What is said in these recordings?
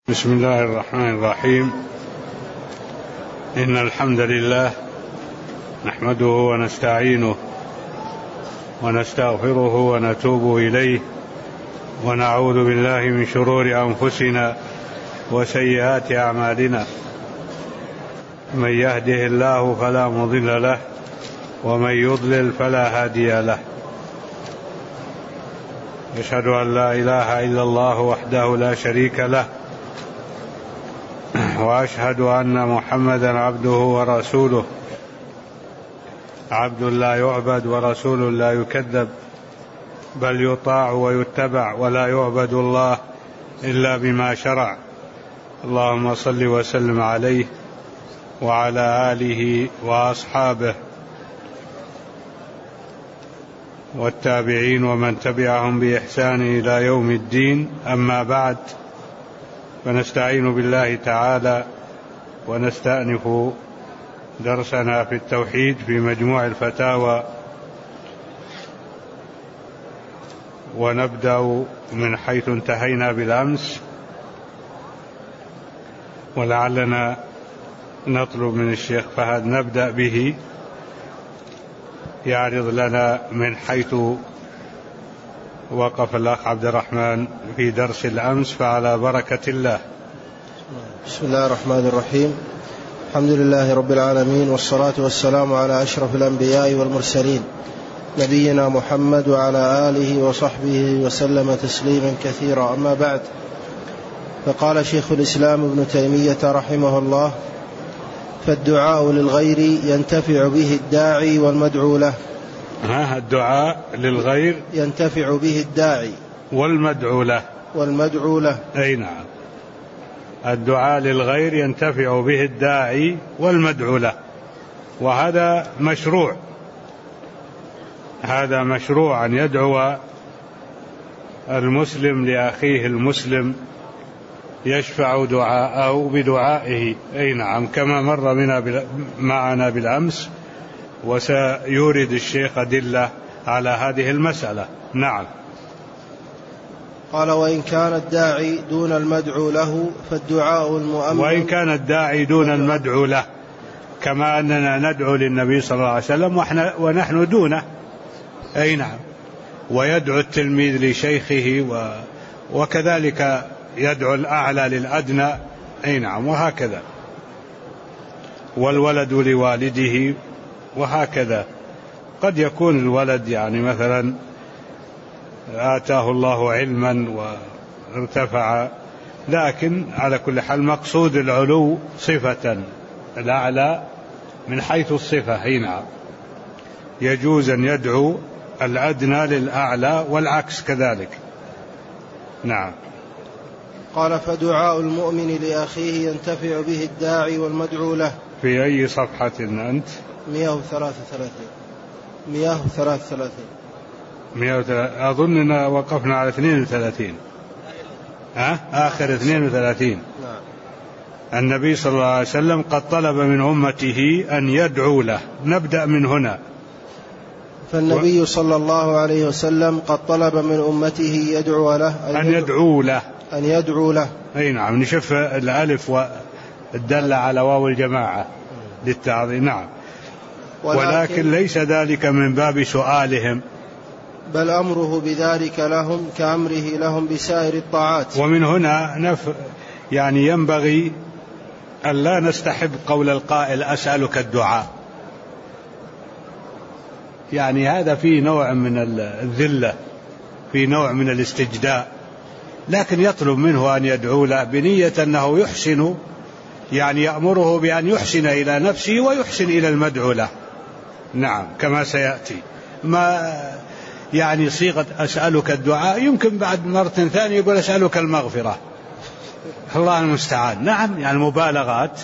بسم الله الرحمن الرحيم. إن الحمد لله نحمده ونستعينه ونستغفره ونتوب إليه ونعوذ بالله من شرور أنفسنا وسيئات أعمالنا. من يهده الله فلا مضل له ومن يضلل فلا هادي له. أشهد أن لا إله إلا الله وحده لا شريك له، وأشهد أن محمدا عبده ورسوله، عبد لا يعبد ورسول لا يكذب، بل يطاع ويتبع، ولا يعبد الله إلا بما شرع. اللهم صل وسلم عليه وعلى آله وأصحابه والتابعين ومن تبعهم بإحسان إلى يوم الدين. أما بعد، فنستعين بالله تعالى ونستأنف درسنا في التوحيد في مجموع الفتاوى، ونبدأ من حيث انتهينا بالأمس، ولعلنا نطلب من الشيخ فهد نبدأ به يعرض لنا من حيث وقف الأخ عبد الرحمن في درس الأمس، فعلى بركة الله. بسم الله الرحمن الرحيم. الحمد لله رب العالمين، والصلاة والسلام على أشرف الأنبياء والمرسلين، نبينا محمد وعلى آله وصحبه وسلم تسليما كثيرا. أما بعد، فقال شيخ الإسلام ابن تيمية رحمه الله: فالدعاء للغير ينتفع به الداعي والمدعو له. الدعاء للغير ينتفع به الداعي والمدعو له. أي نعم، الدعاء للغير ينتفع به الداعي والمدعو له، وهذا مشروع. هذا مشروع أن يدعو المسلم لأخيه المسلم، يشفع دعاءه بدعائه. أي نعم، كما مر معنا بالأمس، وسيورد الشيخ أدلة على هذه المسألة. نعم. قال: وإن كان الداعي دون المدعو له فالدعاء المؤمن. وإن كان الداعي دون المدعو له، كما أننا ندعو للنبي صلى الله عليه وسلم ونحن دونه. أي نعم. ويدعو التلميذ لشيخه وكذلك يدعو الأعلى للأدنى. أي نعم، وهكذا. والولد لوالده، وهكذا. قد يكون الولد يعني مثلا آتاه الله علما وارتفع، لكن على كل حال مقصود العلو صفة، الأعلى من حيث الصفة. أي نعم، يجوز أن يدعو الأدنى للأعلى والعكس كذلك. نعم. قال: فدعاء المؤمن لأخيه ينتفع به الداعي والمدعو له. في أي صفحة أنت؟ 133. أظننا وقفنا على 32. آخر 32. نعم. النبي صلى الله عليه وسلم قد طلب من أمته أن يدعو له. نبدأ من هنا. فالنبي صلى الله عليه وسلم قد طلب من أمته يدعو له، أن يدعو له. أي نعم، نشوف الألف والدل على واو الجماعة للتعظيم. نعم. ولكن ليس ذلك من باب سؤالهم، بل أمره بذلك لهم كأمره لهم بسائر الطاعات. ومن هنا يعني ينبغي أن لا نستحب قول القائل أسألك الدعاء، يعني هذا فيه نوع من الذلة، فيه نوع من الاستجداء، لكن يطلب منه أن يدعو له بنية أنه يحسن، يعني يأمره بأن يحسن إلى نفسه ويحسن إلى المدعو له. نعم، كما سيأتي. ما يعني صيغة أسألك الدعاء، يمكن بعد مرة ثانية يقول أسألك المغفرة، الله المستعان. نعم، يعني مبالغات.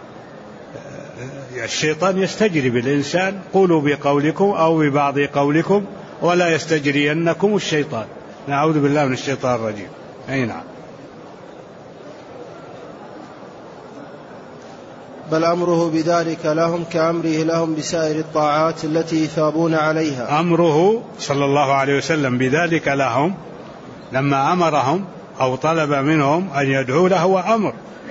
الشيطان يستجري بالإنسان، قولوا بقولكم أو ببعض قولكم ولا يستجرينكم الشيطان. نعوذ بالله من الشيطان الرجيم. أي نعم. بل أمره بذلك لهم كأمره لهم بسائر الطاعات التي يثابون عليها. أمره صلى الله عليه وسلم بذلك لهم، لما أمرهم أو طلب منهم أن يدعوا له هو أمر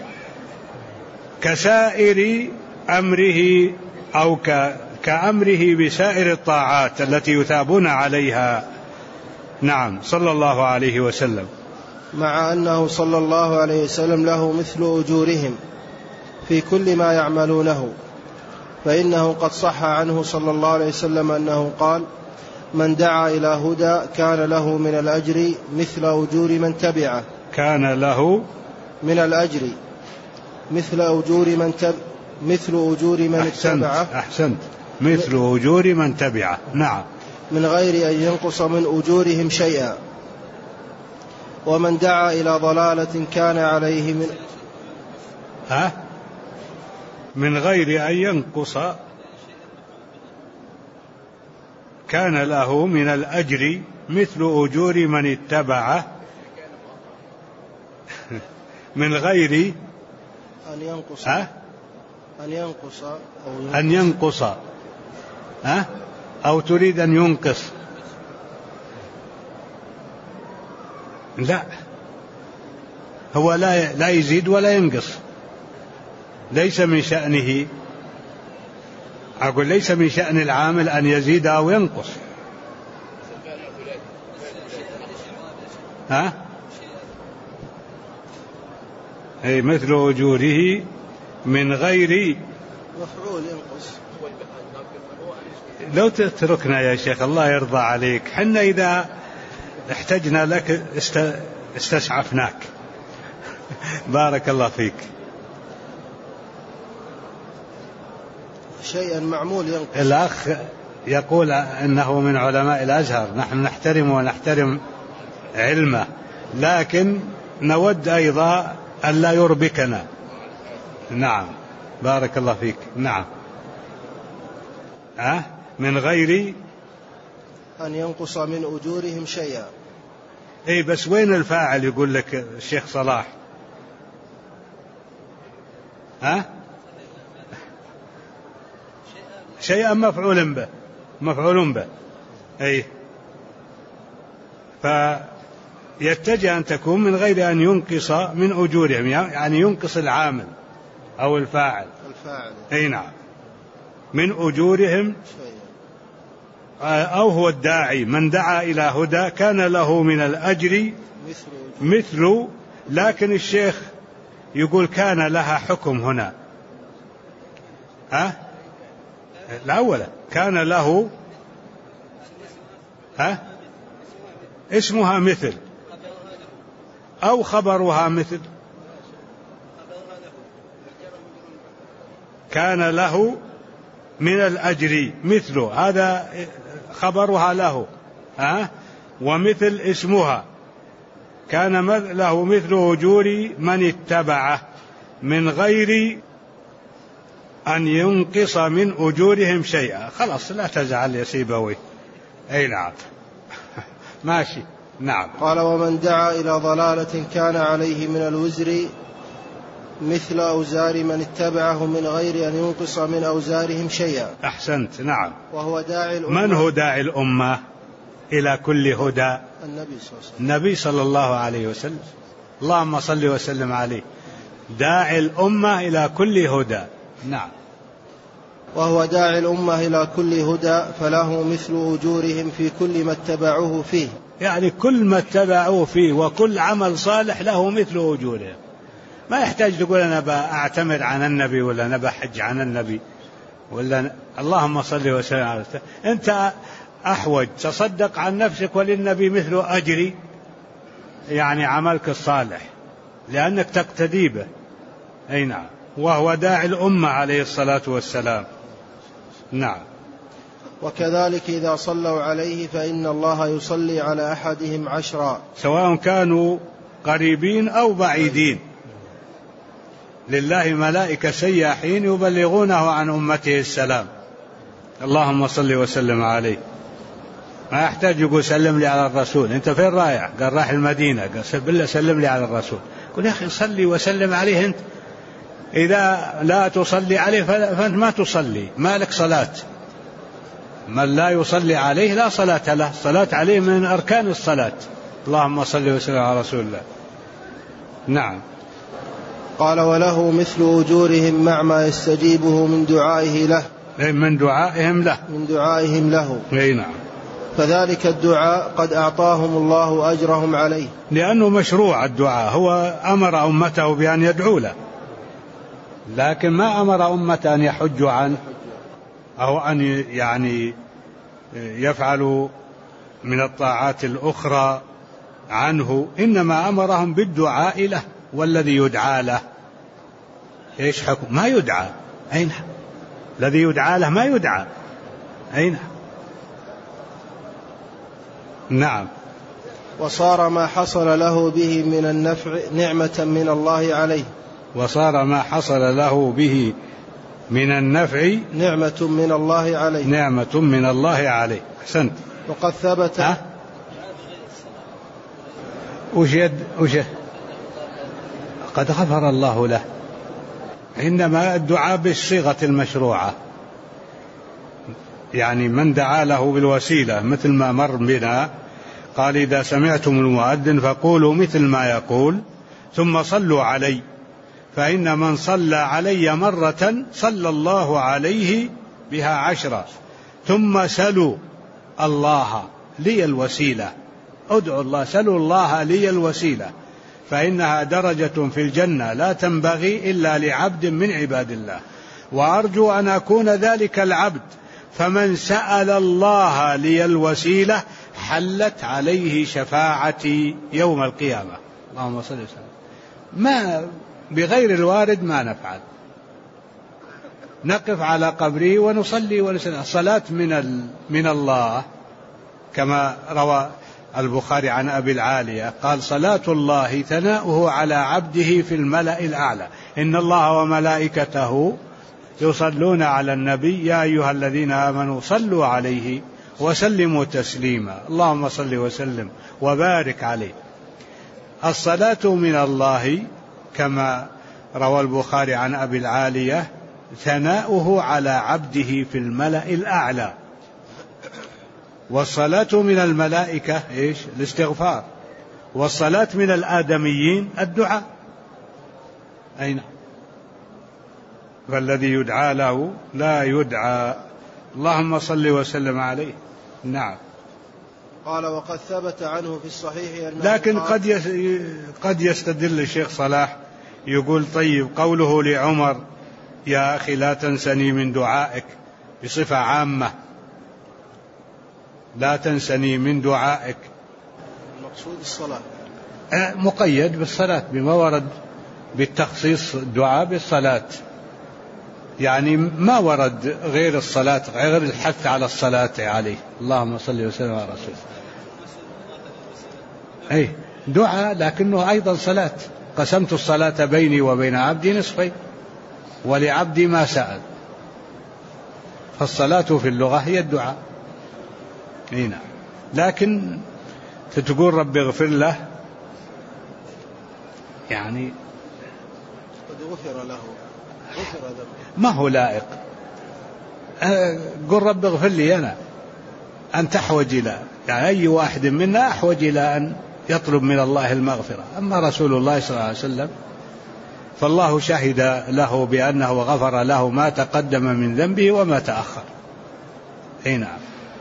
كسائر أمره أو كأمره بسائر الطاعات التي يثابون عليها. نعم صلى الله عليه وسلم. مع أنه صلى الله عليه وسلم له مثل أجورهم في كل ما يعملونه، فإنه قد صح عنه صلى الله عليه وسلم أنه قال: من دعا إلى هدى كان له من الأجر مثل أجور من تبعه. كان له من الأجر مثل أجور من اتبعه. أحسنت، مثل أجور من تبعه. نعم. من غير أن ينقص من أجورهم شيئا. ومن دعا إلى ضلالة كان عليه من غير أن ينقص كان له من الأجر مثل أجور من اتبعه من غير أن ينقص أو تريد أن ينقص. لا، هو لا يزيد ولا ينقص، ليس من شأنه. أقول ليس من شأن العامل أن يزيد أو ينقص. أي مثل أجوره من غير مفعول ينقص. لو تتركنا يا شيخ الله يرضى عليك، حنا إذا احتجنا لك استشعفناك. بارك الله فيك. شيئا معمول ينقص. الأخ يقول أنه من علماء الأزهر، نحن نحترم ونحترم علمه، لكن نود أيضا أن لا يربكنا. نعم بارك الله فيك. نعم. من غير أن ينقص من أجورهم شيئا. أي بس وين الفاعل؟ يقول لك الشيخ صلاح. شيئا مفعول به. أي فيتجه أن تكون من غير أن ينقص من أجورهم، يعني ينقص العامل أو الفاعل. أي نعم. من أجورهم أو هو الداعي. من دعا إلى هدى كان له من الأجر مثل، لكن الشيخ يقول كان لها حكم هنا. الأولى كان له اسمها مثل أو خبرها مثل. كان له من الأجر مثل، هذا خبرها له. ومثل اسمها. كان له مثل أجور من اتبعه من غير أن ينقص من أجورهم شيئا. خلاص لا تزعل يا سيبوي. أي نعم. ماشي. نعم. قال: ومن دعا إلى ضلالة كان عليه من الوزر مثل أوزار من اتبعه من غير أن ينقص من أوزارهم شيئا. أحسنت. نعم. وهو داعي الأمة. من هو داعي الأمة إلى كل هدى؟ النبي صلى الله عليه وسلم. اللهم صل وسلم عليه. داعي الأمة إلى كل هدى. نعم. وهو داعي الأمة إلى كل هدى فله مثل أجورهم في كل ما اتبعوه فيه. يعني كل ما اتبعوه فيه وكل عمل صالح له مثل أجورهم. ما يحتاج تقول أنا بأعتمد عن النبي ولا أنا بحج عن النبي ولا اللهم صل وسلم على. أنت أحوج تصدق عن نفسك وللنبي مثل أجري، يعني عملك الصالح، لأنك تقتدي به. أي نعم. وهو داعي الأمة عليه الصلاة والسلام. نعم. وكذلك إذا صلوا عليه فإن الله يصلي على أحدهم 10 سواء كانوا قريبين أو بعيدين. لله ملائكة سياحين يبلغونه عن أمته السلام. اللهم صل وسلم عليه. ما يحتاج يقول سلم لي على الرسول. أنت فين رايح؟ قال رايح المدينة. قال بالله سلم لي على الرسول. قل يا أخي صلي وسلم عليه أنت. إذا لا تصلي عليه فأنت ما تصلي، ما لك صلاة. من لا يصلي عليه لا صلاة له. الصلاة عليه من أركان الصلاة. اللهم صل وسلم على رسول الله. نعم. قال وله مثل أجورهم مع ما يستجيبه من دعائه له. من دعائهم له. نعم. فذلك الدعاء قد أعطاهم الله أجرهم عليه، لأنه مشروع الدعاء. هو أمر أمته بأن يدعو له، لكن ما أمر أمته أن يحجوا عنه أو أن يعني يفعلوا من الطاعات الأخرى عنه، إنما أمرهم بالدعاء له. والذي يدعى له إيش حكم؟ ما يدعى. أين الذي يدعى له؟ ما يدعى. أين؟ نعم. وصار ما حصل له به من النفع نعمة من الله عليه. وصار ما حصل له به من النفع نعمة من الله عليه. نعمة من الله عليه. أحسنت. وقد ثبت وش قد غفر الله له. إنما الدعاء بالصيغة المشروعة، يعني من دعا له بالوسيلة مثل ما مر بنا. قال إذا سمعتم المؤذن فقولوا مثل ما يقول ثم صلوا علي، فإن من صلى علي مرة صلى الله عليه بها 10. ثم سلوا الله لي الوسيلة. ادعوا الله، سلوا الله لي الوسيلة، فإنها درجة في الجنة لا تنبغي إلا لعبد من عباد الله، وأرجو أن أكون ذلك العبد. فمن سأل الله لي الوسيلة حلت عليه شفاعتي يوم القيامة. اللهم صل وسلم. ما بغير الوارد ما نفعل، نقف على قبره ونصلي ونسلم. الصلاة من الله، كما روى البخاري عن أبي العالية قال صلاة الله ثناؤه على عبده في الملأ الأعلى، إن الله وملائكته يصلون على النبي يا أيها الذين آمنوا صلوا عليه وسلموا تسليما. اللهم صل وسلم وبارك عليه. الصلاة من الله كما روى البخاري عن أبي العالية ثناؤه على عبده في الملأ الأعلى. والصلاة من الملائكة إيش؟ الاستغفار. والصلاة من الآدميين الدعاء. أين؟ فالذي يدعى له لا يدعى. اللهم صل وسلم عليه. نعم. قال وقد ثبت عنه في الصحيح لكن قد يستدل الشيخ صلاح يقول طيب قوله لعمر يا أخي لا تنسني من دعائك بصفة عامة، لا تنسني من دعائك، المقصود الصلاة، مقيد بالصلاة بما ورد بالتخصيص الدعاء بالصلاة، يعني ما ورد غير الصلاة، غير الحث على الصلاة عليه. اللهم صل وسلم على رسوله. أي دعاء لكنه أيضا صلاة. قسمت الصلاة بيني وبين عبدي نصفين ولعبدي ما سأل. فالصلاة في اللغة هي الدعاء. هنا لكن تقول رب اغفر له، يعني قد غفر له، غفر ذنبه، ما هو لائق. قل رب اغفر لي أنا، أنت أحوج إلى، يعني أي واحد منا أحوج إلى أن يطلب من الله المغفرة. أما رسول الله صلى الله عليه وسلم فالله شهد له بأنه غفر له ما تقدم من ذنبه وما تأخر. نعم.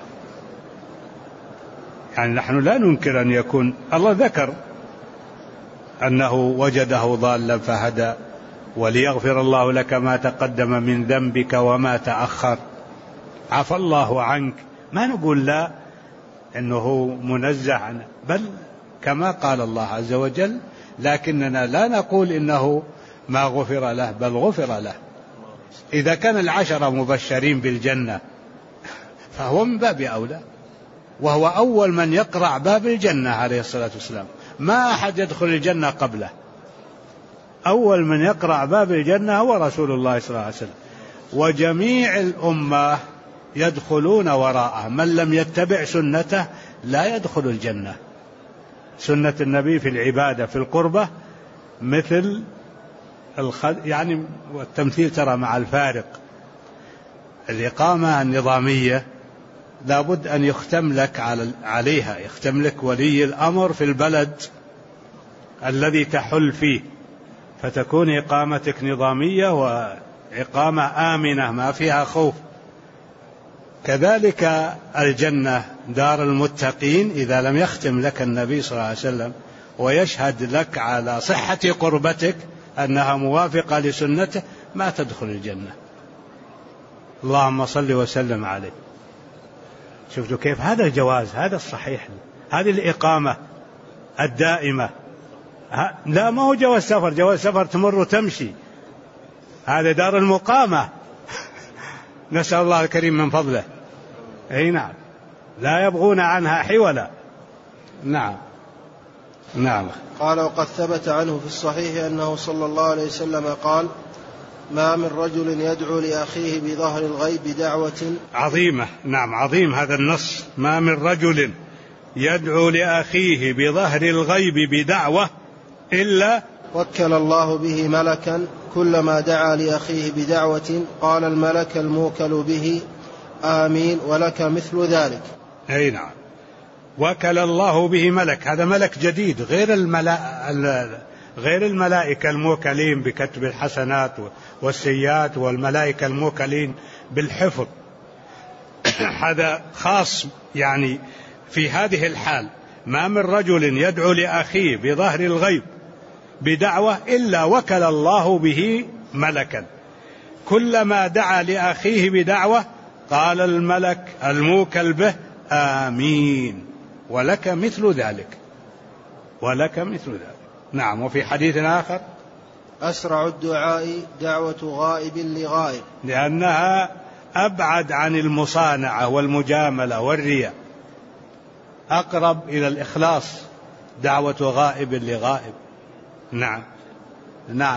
يعني نحن لا ننكر أن يكون الله ذكر أنه وجده ضالا فهدى وليغفر الله لك ما تقدم من ذنبك وما تأخر عفى الله عنك. ما نقول لا أنه منزه عنه، بل كما قال الله عز وجل، لكننا لا نقول إنه ما غفر له، بل غفر له. إذا كان 10 مبشرين بالجنة فهو من باب أولى، وهو أول من يقرع باب الجنة عليه الصلاة والسلام. ما أحد يدخل الجنة قبله، أول من يقرع باب الجنة هو رسول الله صلى الله عليه وسلم، وجميع الأمة يدخلون وراءه. من لم يتبع سنته لا يدخل الجنة. سنة النبي في العبادة في القربة مثل يعني والتمثيل ترى مع الفارق. الإقامة النظامية لابد أن يختم لك عليها، يختم لك ولي الأمر في البلد الذي تحل فيه، فتكون إقامتك نظامية وإقامة آمنة ما فيها خوف. كذلك الجنة دار المتقين، إذا لم يختم لك النبي صلى الله عليه وسلم ويشهد لك على صحة قربتك أنها موافقة لسنته ما تدخل الجنة. اللهم صل وسلم عليه. شفتوا كيف؟ هذا الجواز، هذا الصحيح، هذه الإقامة الدائمة. لا، ما هو جواز سفر، جواز سفر تمر وتمشي، هذا دار المقامة. نسأل الله الكريم من فضله. أي نعم، لا يبغون عنها حولا. نعم نعم. قال: وقد ثبت عنه في الصحيح أنه صلى الله عليه وسلم قال: ما من رجل يدعو لأخيه بظهر الغيب بدعوة عظيمة. نعم، عظيم هذا النص. ما من رجل يدعو لأخيه بظهر الغيب بدعوة إلا وكل الله به ملكا، كلما دعا لأخيه بدعوة قال الملك الموكل به: آمين، ولك مثل ذلك. أي نعم، وكل الله به ملك. هذا ملك جديد غير الملائكة الموكلين بكتب الحسنات والسيئات، والملائكة الموكلين بالحفظ. هذا خاص يعني في هذه الحال. ما من رجل يدعو لأخيه بظهر الغيب بدعوة إلا وكل الله به ملكا، كلما دعا لأخيه بدعوة قال الملك الموكل به: آمين، ولك مثل ذلك، ولك مثل ذلك. نعم. وفي حديث آخر: أسرع الدعاء دعوة غائب لغائب، لأنها أبعد عن المصانعة والمجاملة والرياء، أقرب إلى الإخلاص دعوة غائب لغائب. نعم نعم.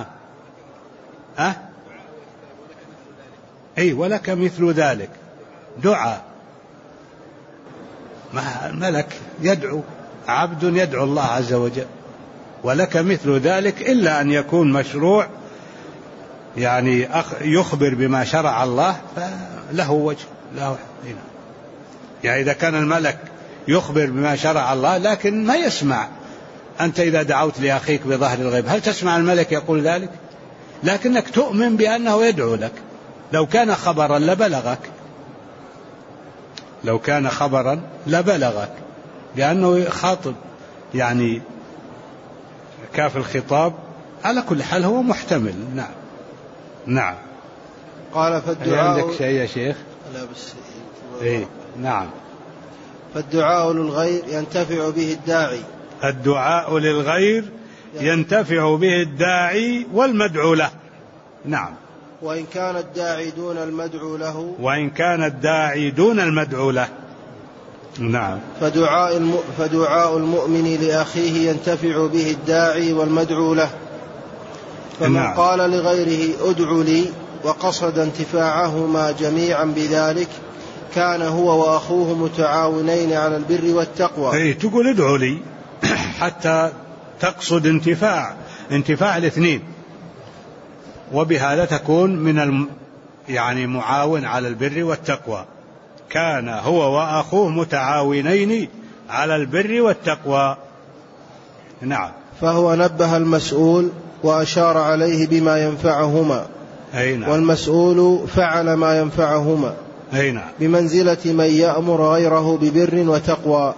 أي ولك مثل ذلك، دعاء ملك يدعو، عبد يدعو الله عز وجل، ولك مثل ذلك، إلا أن يكون مشروع يعني يخبر بما شرع الله فله وجه له. يعني إذا كان الملك يخبر بما شرع الله لكن ما يسمع، أنت إذا دعوت لأخيك بظهر الغيب هل تسمع الملك يقول ذلك؟ لكنك تؤمن بأنه يدعو لك. لو كان خبرا لبلغك، لو كان خبرا لبلغك، لأنه خاطب يعني كاف الخطاب. على كل حال هو محتمل. نعم نعم. قال: فالدعاء عندك شيء يا شيخ؟ لا بس. إيه نعم. فالدعاء للغير ينتفع به الداعي. الدعاء للغير ينتفع به الداعي والمدعو له. نعم. وإن كان الداعي دون المدعو له. وإن كان الداعي دون المدعو له. نعم. فدعاء المؤمن لأخيه ينتفع به الداعي والمدعو له. فمن نعم. قال لغيره ادع لي وقصد انتفاعهما جميعا بذلك كان هو وأخوه متعاونين على البر والتقوى. أي تقول ادعوا لي حتى تقصد انتفاع الاثنين، وبهذا تكون من يعني معاون على البر والتقوى. كان هو وأخوه متعاونين على البر والتقوى. نعم. فهو نبه المسؤول وأشار عليه بما ينفعهما. نعم. والمسؤول فعل ما ينفعهما. نعم. بمنزلة من يأمر غيره ببر وتقوى،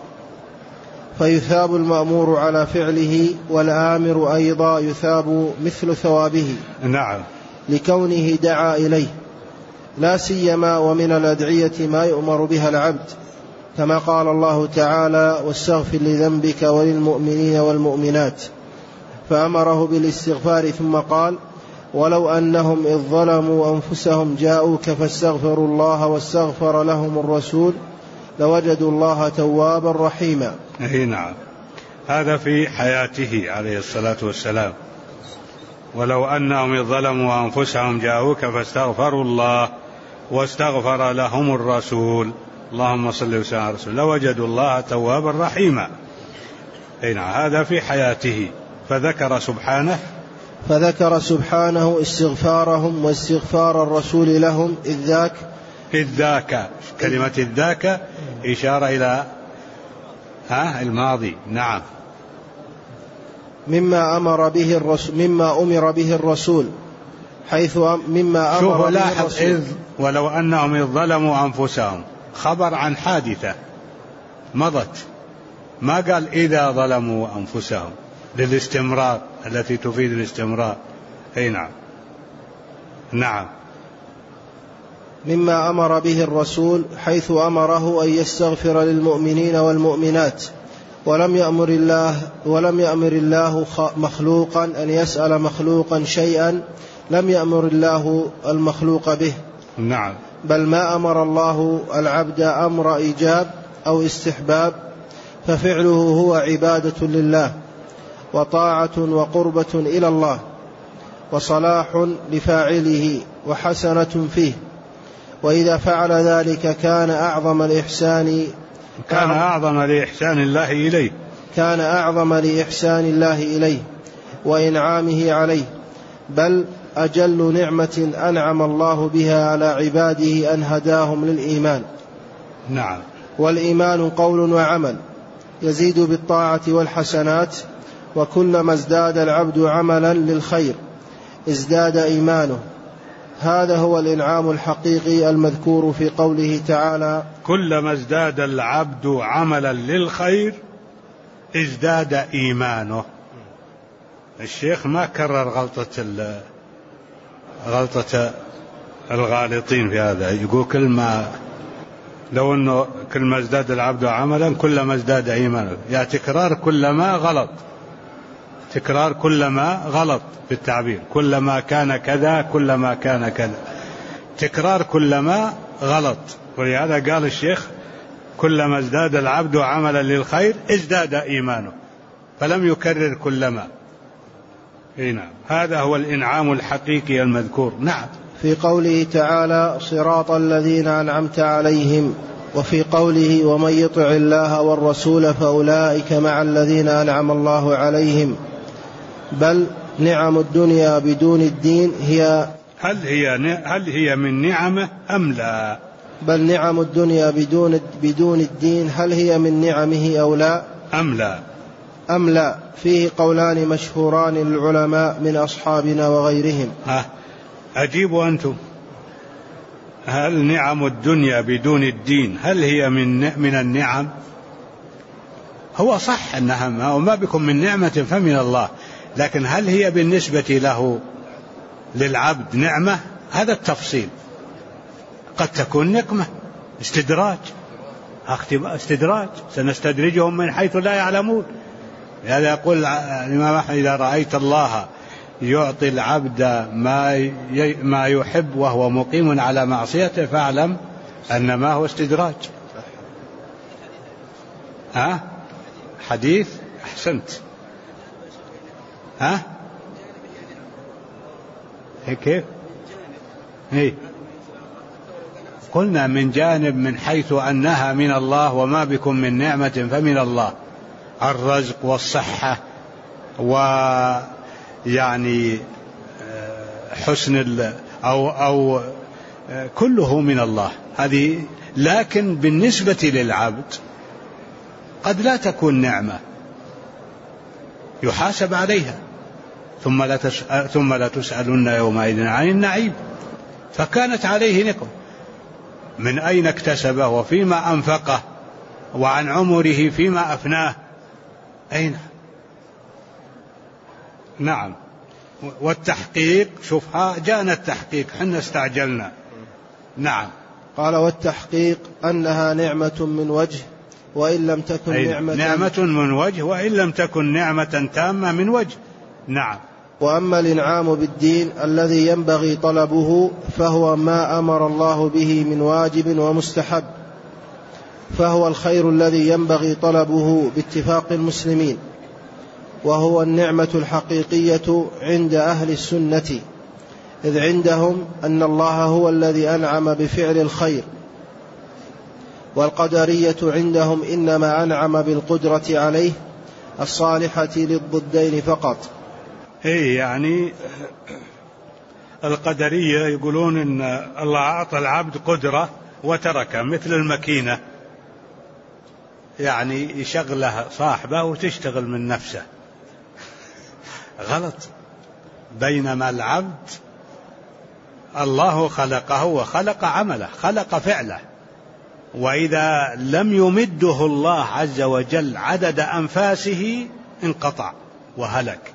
فيثاب المأمور على فعله، والآمر أيضا يثاب مثل ثوابه. نعم. لكونه دعا إليه، لا سيما ومن الأدعية ما يؤمر بها العبد، كما قال الله تعالى: واستغفر لذنبك وللمؤمنين والمؤمنات، فأمره بالاستغفار ثم قال: ولو أنهم إذ ظلموا أنفسهم جاءوك فاستغفروا الله واستغفر لهم الرسول لوجدوا الله توابا رحيما. نعم. هذا في حياته عليه الصلاة والسلام. ولو أنهم إذ ظلموا أنفسهم جاءوك فاستغفروا الله واستغفر لهم الرسول، اللهم صل وسلم على رسول، لوجدوا الله توابا رحيما. نعم. هذا في حياته. فذكر سبحانه استغفارهم واستغفار الرسول لهم إذ ذاك. كلمة إذ ذاك إشارة إلى الماضي. نعم. مما أمر به الرسول حيث مما أمر به لاحظ الرسول. إذ ولو أنهم إذ ظلموا أنفسهم خبر عن حادثة مضت، ما قال إذا ظلموا أنفسهم للاستمرار التي تفيد الاستمرار. أي نعم. نعم. مما أمر به الرسول حيث أمره أن يستغفر للمؤمنين والمؤمنات، ولم يأمر الله مخلوقا أن يسأل مخلوقا شيئا لم يأمر الله المخلوق به. نعم. بل ما أمر الله العبد أمر إيجاب أو استحباب ففعله هو عبادة لله وطاعة وقربة إلى الله وصلاح لفاعله وحسنة فيه، وإذا فعل ذلك كان أعظم لإحسان الله إليه وإنعامه عليه، بل أجل نعمة أنعم الله بها على عباده أن هداهم للإيمان. نعم. والإيمان قول وعمل يزيد بالطاعة والحسنات، وكلما ازداد العبد عملا للخير ازداد إيمانه. هذا هو الإنعام الحقيقي المذكور في قوله تعالى: كلما ازداد العبد عملا للخير ازداد إيمانه. الشيخ ما كرر غلطة الغالطين في هذا، يقول لو أنه كلما ازداد العبد عملا كلما ازداد إيمانه، يعني تكرار كلما غلط بالتعبير، كلما كان كذا كلما كان كذا، تكرار كلما غلط. ولهذا قال الشيخ: كلما ازداد العبد عملا للخير ازداد إيمانه، فلم يكرر كلما. نعم. هذا هو الإنعام الحقيقي المذكور. نعم. في قوله تعالى: صراط الذين أنعمت عليهم، وفي قوله: ومن يطع الله والرسول فأولئك مع الذين أنعم الله عليهم. بل نعم الدنيا بدون الدين هل هي من نعمه أم لا؟ بل نعم الدنيا بدون الدين هل هي من نعمه أو لا أم لا؟ فيه قولان مشهوران للعلماء من أصحابنا وغيرهم. أجيبوا أنتم. هل نعم الدنيا بدون الدين هل هي من النعم؟ هو صح أنها وما بكم من نعمة فمن الله، لكن هل هي بالنسبة له للعبد نعمة؟ هذا التفصيل. قد تكون نقمة، استدراج، سنستدرجهم من حيث لا يعلمون. هذا يقول الإمام أحمد: إذا رأيت الله يعطي العبد ما يحب وهو مقيم على معصيته فاعلم أن ما هو استدراج. حديث. أحسنت. كيف؟ قلنا من جانب من حيث أنها من الله، وما بكم من نعمة فمن الله، الرزق والصحة ويعني حسن أو كله من الله هذه. لكن بالنسبة للعبد قد لا تكون نعمة يحاسب عليها، ثم لا تسألن يومئذ عن النعيم. فكانت عليه نقم، من أين اكتسبه وفيما أنفقه، وعن عمره فيما أفناه. أين؟ نعم. والتحقيق، شوف جاءنا التحقيق، حنا استعجلنا. نعم. قال: والتحقيق أنها نعمة من وجه وإن لم تكن نعمة من وجه وإن لم تكن نعمة تامة من وجه. نعم. وأما الإنعام بالدين الذي ينبغي طلبه فهو ما أمر الله به من واجب ومستحب، فهو الخير الذي ينبغي طلبه باتفاق المسلمين، وهو النعمة الحقيقية عند أهل السنة، إذ عندهم أن الله هو الذي أنعم بفعل الخير، والقدرية عندهم إنما أنعم بالقدرة عليه الصالحة للضدين فقط. يعني القدرية يقولون إن الله أعطى العبد قدرة وتركه، مثل الماكينة، يعني يشغلها صاحبه وتشتغل من نفسه. غلط. بينما العبد الله خلقه وخلق عمله، خلق فعله، وإذا لم يمده الله عز وجل عدد أنفاسه انقطع وهلك.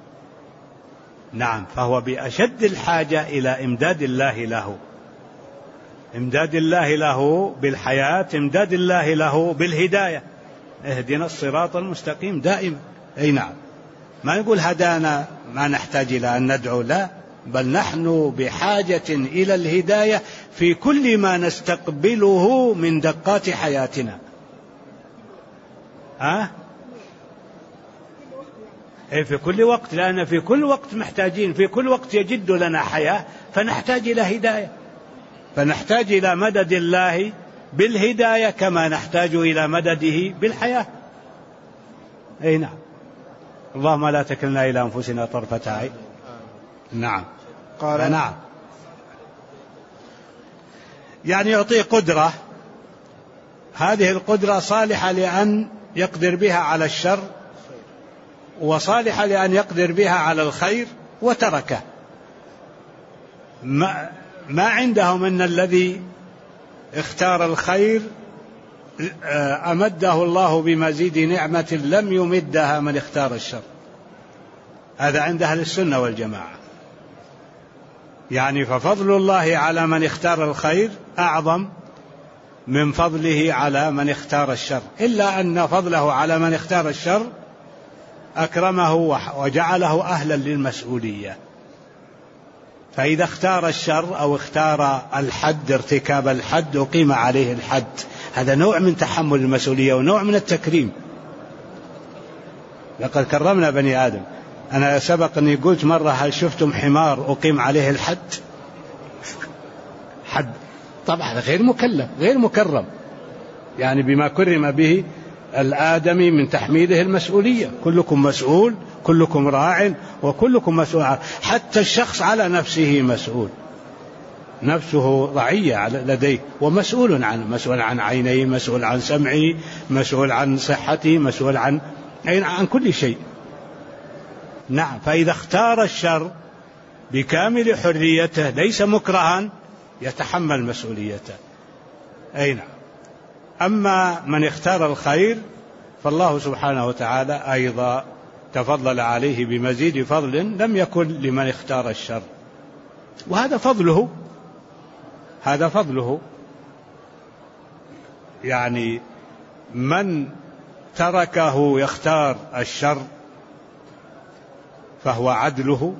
نعم، فهو بأشد الحاجة إلى إمداد الله له، إمداد الله له بالحياة، إمداد الله له بالهداية. اهدنا الصراط المستقيم دائما. أي نعم، ما نقول هدانا ما نحتاج إلى أن ندعو، لا، بل نحن بحاجة إلى الهداية في كل ما نستقبله من دقات حياتنا. في كل وقت، لأن في كل وقت محتاجين، في كل وقت يجد لنا حياة، فنحتاج إلى هداية، فنحتاج إلى مدد الله بالهداية كما نحتاج إلى مدده بالحياة. أي نعم. اللهم لا تكلنا إلى أنفسنا طرفة عين. نعم. قال نعم، يعني يعطيه قدرة، هذه القدرة صالحة لأن يقدر بها على الشر، وصالحة لأن يقدر بها على الخير، وتركه. ما عندهم أن الذي اختار الخير أمده الله بمزيد نعمة لم يمدها من اختار الشر. هذا عند أهل السنة والجماعة. يعني ففضل الله على من اختار الخير أعظم من فضله على من اختار الشر، إلا أن فضله على من اختار الشر أكرمه وجعله أهلا للمسؤولية. فإذا اختار الشر أو اختار الحد، ارتكاب الحد، أقيم عليه الحد. هذا نوع من تحمل المسؤولية ونوع من التكريم. لقد كرمنا بني آدم. أنا سبق أني قلت مرة: هل شفتم حمار أقيم عليه الحد؟ حد طبعا غير مكلف، غير مكرم، يعني بما كرم به الآدمي من تحميله المسؤولية. كلكم مسؤول، كلكم راع، وكلكم مسؤول. حتى الشخص على نفسه مسؤول، نفسه رعية لديه، ومسؤول مسؤول عن عينيه، مسؤول عن سمعه، مسؤول عن صحته، مسؤول عن كل شيء. نعم. فإذا اختار الشر بكامل حريته ليس مكرها يتحمل مسؤوليته. أي نعم. أما من اختار الخير فالله سبحانه وتعالى أيضا تفضل عليه بمزيد فضل لم يكن لمن اختار الشر، وهذا فضله، هذا فضله. يعني من تركه يختار الشر فهو عدله،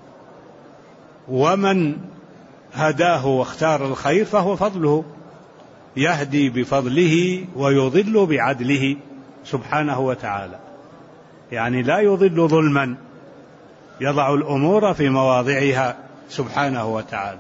ومن هداه واختار الخير فهو فضله، يهدي بفضله ويضل بعدله سبحانه وتعالى. يعني لا يضل ظلما، يضع الأمور في مواضعها سبحانه وتعالى.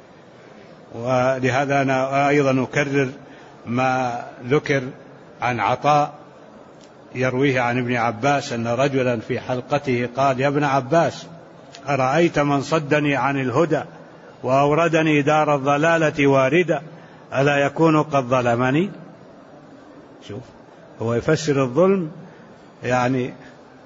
ولهذا أنا أيضا أكرر ما ذكر عن عطاء يرويه عن ابن عباس أن رجلا في حلقته قال: يا ابن عباس، أرأيت من صدني عن الهدى وأوردني دار الضلالة واردا، ألا يكون قد ظلمني؟ شوف، هو يفسر الظلم يعني،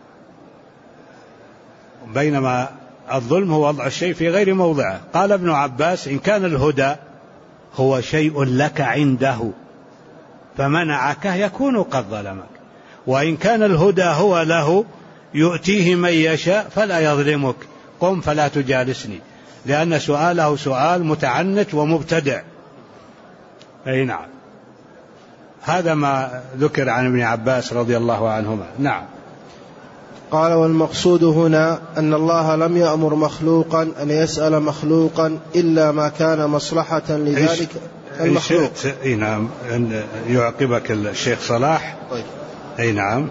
بينما الظلم هو وضع الشيء في غير موضعه. قال ابن عباس: إن كان الهدى هو شيء لك عنده فمنعك يكون قد ظلمك، وإن كان الهدى هو له يؤتيه من يشاء فلا يظلمك، قم فلا تجالسني، لأن سؤاله سؤال متعنت ومبتدع. أي نعم. هذا ما ذكر عن ابن عباس رضي الله عنهما. نعم. قال: والمقصود هنا أن الله لم يأمر مخلوقا أن يسأل مخلوقا إلا ما كان مصلحة لذلك المخلوق. أي نعم. يعقبك الشيخ صلاح. طيب. أي نعم.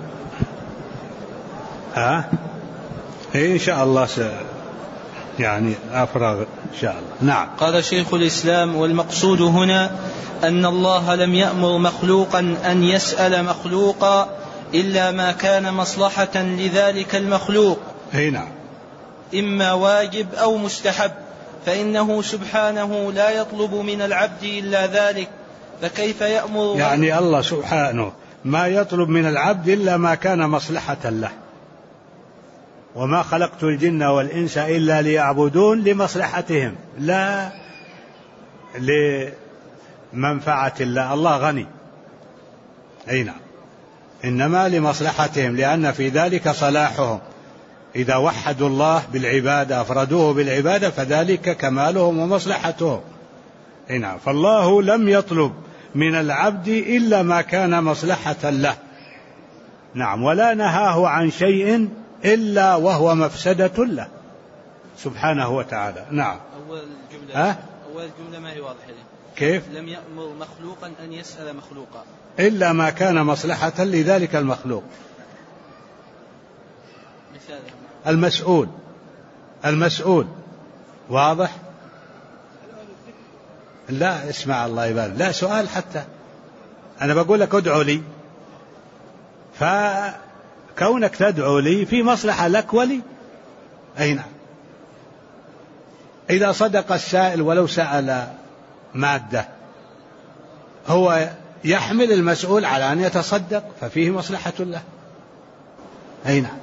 إن شاء الله يعني أفرغ إن شاء الله. نعم. قال شيخ الإسلام: والمقصود هنا أن الله لم يأمر مخلوقا أن يسأل مخلوقا إلا ما كان مصلحة لذلك المخلوق. أي نعم. إما واجب أو مستحب، فإنه سبحانه لا يطلب من العبد إلا ذلك، فكيف يأمر؟ يعني الله سبحانه ما يطلب من العبد إلا ما كان مصلحة له، وما خلقت الجن والإنس إلا ليعبدون لمصلحتهم لا لمنفعة الله. الله غني، أي نعم، إنما لمصلحتهم، لأن في ذلك صلاحهم. إذا وحدوا الله بالعبادة أفردوه بالعبادة فذلك كمالهم ومصلحتهم. أي نعم. فالله لم يطلب من العبد إلا ما كان مصلحة له. نعم. ولا نهاه عن شيء إلا وهو مفسدة له سبحانه وتعالى. نعم. أول جملة ما هي واضحة. كيف؟ لم يأمر مخلوقا أن يسأل مخلوقا إلا ما كان مصلحة لذلك المخلوق. المسؤول واضح؟ لا اسمع الله يبارك، لا سؤال حتى، أنا بقول لك ادعو لي، فكونك تدعو لي في مصلحة لك ولي. أي نعم. إذا صدق السائل ولو سأل مادة هو يحمل المسؤول على أن يتصدق ففيه مصلحة له. أي نعم.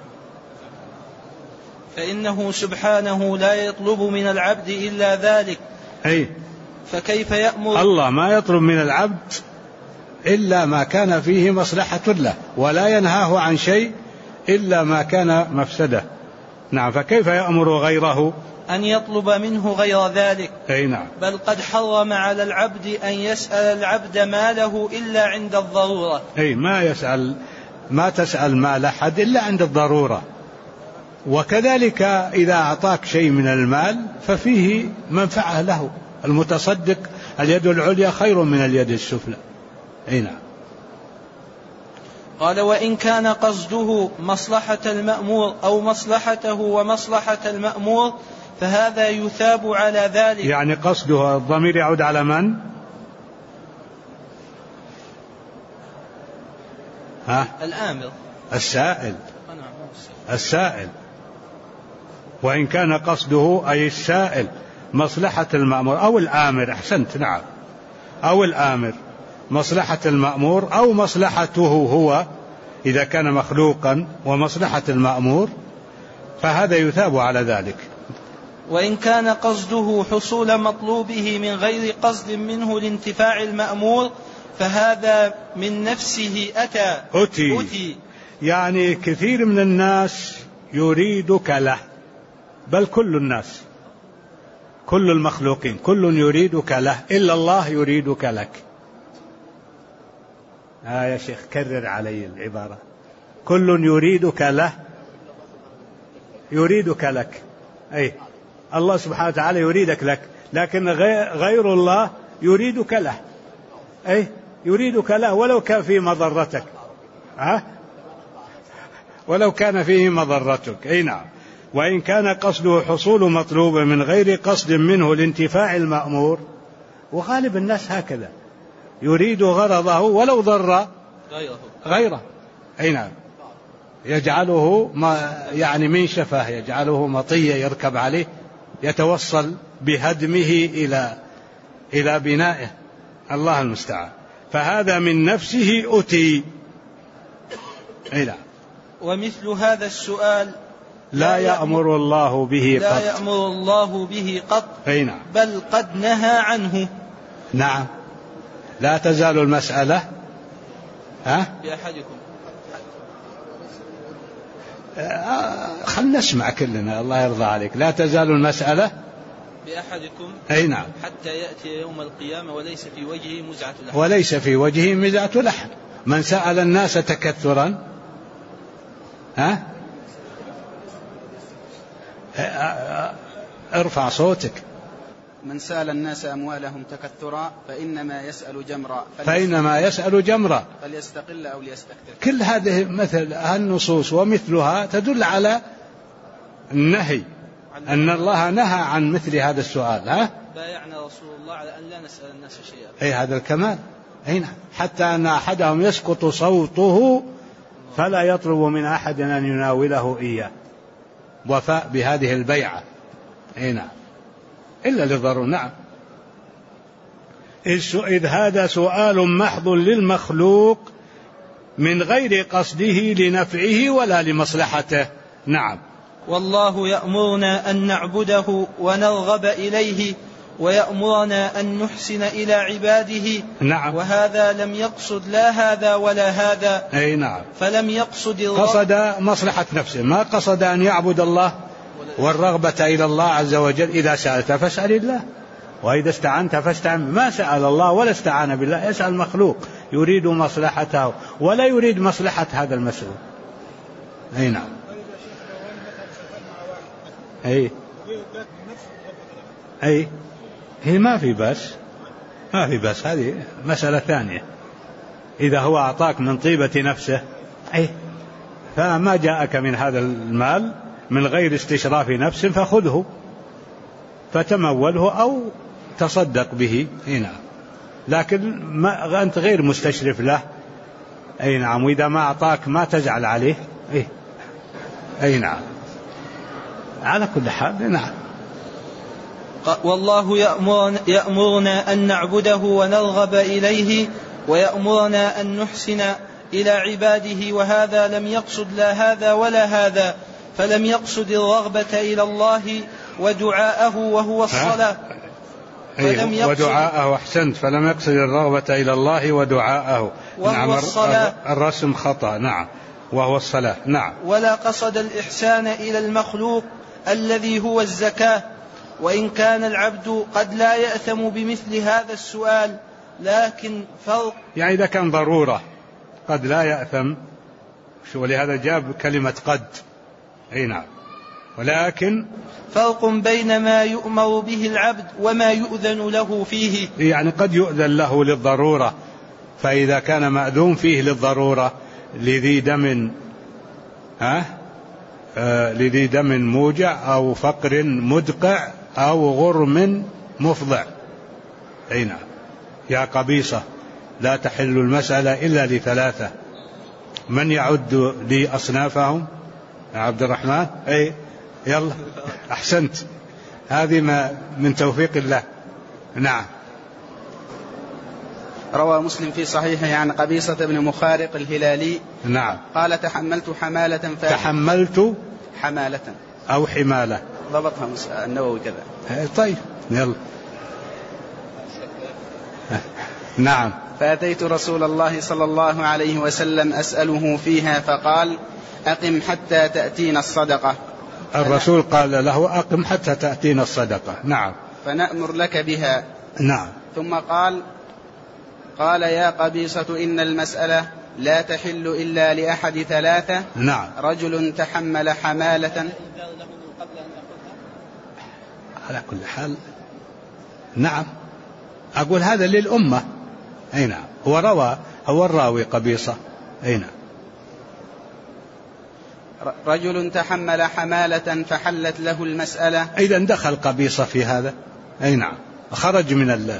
فإنه سبحانه لا يطلب من العبد إلا ذلك. أي. فكيف يأمر؟ الله ما يطلب من العبد إلا ما كان فيه مصلحة له، ولا ينهاه عن شيء إلا ما كان مفسده. نعم. فكيف يأمر غيره أن يطلب منه غير ذلك؟ أي نعم. بل قد حرم على العبد أن يسأل العبد ماله إلا عند الضرورة. أي ما تسأل مال أحد إلا عند الضرورة. وكذلك إذا أعطاك شيء من المال ففيه منفعة له. المتصدق اليد العليا خير من اليد السفلى. أي نعم. قال وإن كان قصده مصلحة المأمور أو مصلحته ومصلحة المأمور فهذا يثاب على ذلك. يعني قصده الضمير يعود على من؟ الآمر. السائل. وإن كان قصده أي السائل مصلحة المأمور أو الآمر. أحسنت. نعم. أو الآمر مصلحة المأمور أو مصلحته هو إذا كان مخلوقا ومصلحة المأمور فهذا يثاب على ذلك. وإن كان قصده حصول مطلوبه من غير قصد منه لانتفاع المأمور فهذا من نفسه أتي. يعني كثير من الناس يريدك له، بل كل الناس، كل المخلوقين، كل يريدك له إلا الله يريدك لك. يا شيخ كرر علي العبارة. كل يريدك له يريدك لك. أي الله سبحانه وتعالى يريدك لك، لكن غير الله يريدك له. أي يريدك له ولو كان فيه مضرتك. ولو كان فيه مضرتك. أي نعم. وإن كان قصده حصول مطلوب من غير قصد منه لانتفاع المأمور، وغالب الناس هكذا يريد غرضه ولو ضر غيره. أي نعم. يجعله يعني من شفاه، يجعله مطية يركب عليه يتوصل بهدمه إلى بنائه. الله المستعان. فهذا من نفسه أتي. أي نعم. ومثل هذا السؤال لا يأمر الله به قط. أي نعم. بل قد نهى عنه. نعم. لا تزال المسألة بأحدكم. خلنا نسمع كلنا الله يرضى عليك. لا تزال المسألة بأحدكم. أي نعم. حتى يأتي يوم القيامة وليس في وجهه مزعة لحم. وليس في وجهه مزعة لحم. من سأل الناس تكثرا ارفع صوتك. من سأل الناس أموالهم تكثرا فإنما يسأل جمرا فليستقل أو ليستكثر. كل هذه مثل النصوص ومثلها تدل على النهي، أن الله نهى عن مثل هذا السؤال. بايعنا رسول الله على أن لا نسأل الناس شيئا. أي هذا الكمال. أي نعم. حتى أن أحدهم يسقط صوته فلا يطلب من أحد أن يناوله إياه، وفاء بهذه البيعة. أي نعم. إلا للضرورة. نعم. إذ هذا سؤال محض للمخلوق من غير قصده لنفعه ولا لمصلحته. نعم. والله يأمرنا أن نعبده ونرغب إليه ويأمرنا أن نحسن إلى عباده. نعم. وهذا لم يقصد لا هذا ولا هذا. أي نعم. فلم يقصد قصد مصلحة نفسه، ما قصد أن يعبد الله والرغبة إلى الله عز وجل. إذا سألت فاسأل الله، وإذا استعنت فاستعن. ما سأل الله ولا استعان بالله، يسأل مخلوق يريد مصلحته ولا يريد مصلحة هذا المسؤول. أي نعم. أي هي ما في بس هذه مسألة ثانية. إذا هو أعطاك من طيبة نفسه فما جاءك من هذا المال من غير استشراف نفس فخذه فتموله أو تصدق به. نعم. لكن أنت غير مستشرف له. أي نعم. وإذا ما أعطاك ما تزعل عليه. أي نعم. على كل حال. نعم. والله يأمرنا أن نعبده ونرغب إليه ويأمرنا أن نحسن إلى عباده. وهذا لم يقصد لا هذا ولا هذا، فلم يقصد الرغبة إلى الله ودعاءه وهو الصلاة. ودعاءه. أحسنت. فلم يقصد الرغبة إلى الله ودعاءه. نعم. الرسم خطأ. نعم. وهو الصلاة. نعم. ولا قصد الإحسان إلى المخلوق الذي هو الزكاة. وإن كان العبد قد لا يأثم بمثل هذا السؤال، لكن فرق يعني إذا كان ضرورة قد لا يأثم، ولهذا جاب كلمة قد. أي نعم. ولكن فرق بين ما يؤمر به العبد وما يؤذن له فيه. يعني قد يؤذن له للضرورة، فإذا كان مأذون فيه للضرورة لذي دم موجع أو فقر مدقع أو غرم مفضع. أي نعم. يا قبيصة لا تحل المسألة إلا لثلاثة. من يعد لي أصنافهم يا عبد الرحمن؟ يلا أحسنت. هذه ما من توفيق الله. نعم. روى مسلم في صحيحه عن قبيصة بن مخارق الهلالي. نعم. قال تحملت حمالة حمالة أو حمالة، ضبطها النووي كذا. طيب يلا. نعم. فأتيت رسول الله صلى الله عليه وسلم أسأله فيها فقال أقم حتى تأتينا الصدقة. الرسول قال له أقم حتى تأتينا الصدقة. نعم. فنأمر لك بها. نعم. ثم قال يا قبيصة إن المسألة لا تحل إلا لأحد ثلاثة. نعم. رجل تحمل حمالة. على كل حال. نعم. أقول هذا للأمة. أي نعم. هو الراوي قبيصة. أي نعم. رجل تحمل حمالة فحلت له المسألة. إذا دخل قبيصة في هذا. أي نعم. خرج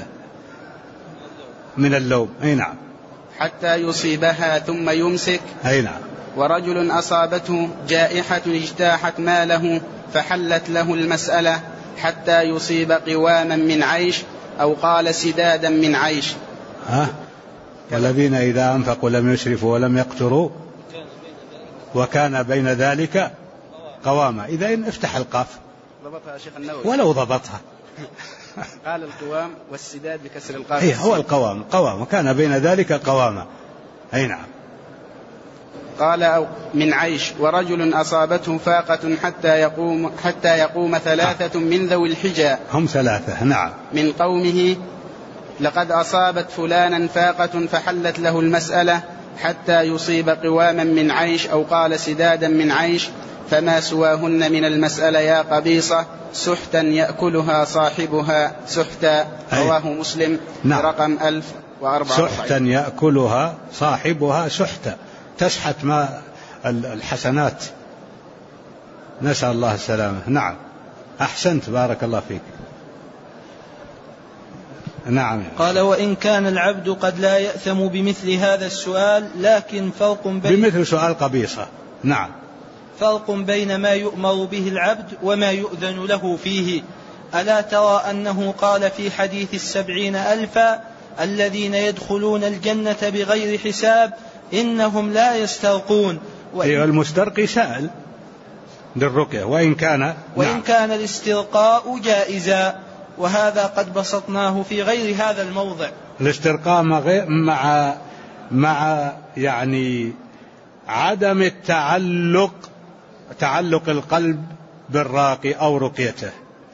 من اللوم. أي نعم. حتى يصيبها ثم يمسك. أي نعم. ورجل أصابته جائحة اجتاحت ماله فحلت له المسألة حتى يصيب قواما من عيش أو قال سدادا من عيش. والذين إذا أنفقوا لم يسرفوا ولم يقتروا وكان بين ذلك قواما. إذا افتح القاف. ضبطها شيخ النووي ولو ضبطها. قال القوام والسداد بكسر القاف. هو القوام وكان بين ذلك قواما. أي نعم. قال أو من عيش. ورجل أصابته فاقة حتى يقوم ثلاثة من ذوي الحجى. هم ثلاثة. نعم. من قومه لقد أصابت فلانا فاقة فحلت له المسألة حتى يصيب قواما من عيش أو قال سدادا من عيش فما سواهن من المسألة يا قبيصة سحتا يأكلها صاحبها سحتا. رواه مسلم. نعم. برقم 1044. سحتا يأكلها صاحبها سحتا. تسحت ما الحسنات. نسأل الله السلامة. نعم. أحسنت بارك الله فيك. نعم. قال وإن كان العبد قد لا يأثم بمثل هذا السؤال، لكن فرق بمثل سؤال قبيصة. نعم. فرق بين ما يؤمر به العبد وما يؤذن له فيه. ألا ترى أنه قال في حديث 70,000 الذين يدخلون الجنة بغير حساب إنهم لا يسترقون. أيها المسترقي سائل للرقية وإن كان الاسترقاء جائزا، وهذا قد بسطناه في غير هذا الموضع. الاسترقاء مع يعني عدم تعلق القلب بالراقي أو رقيته.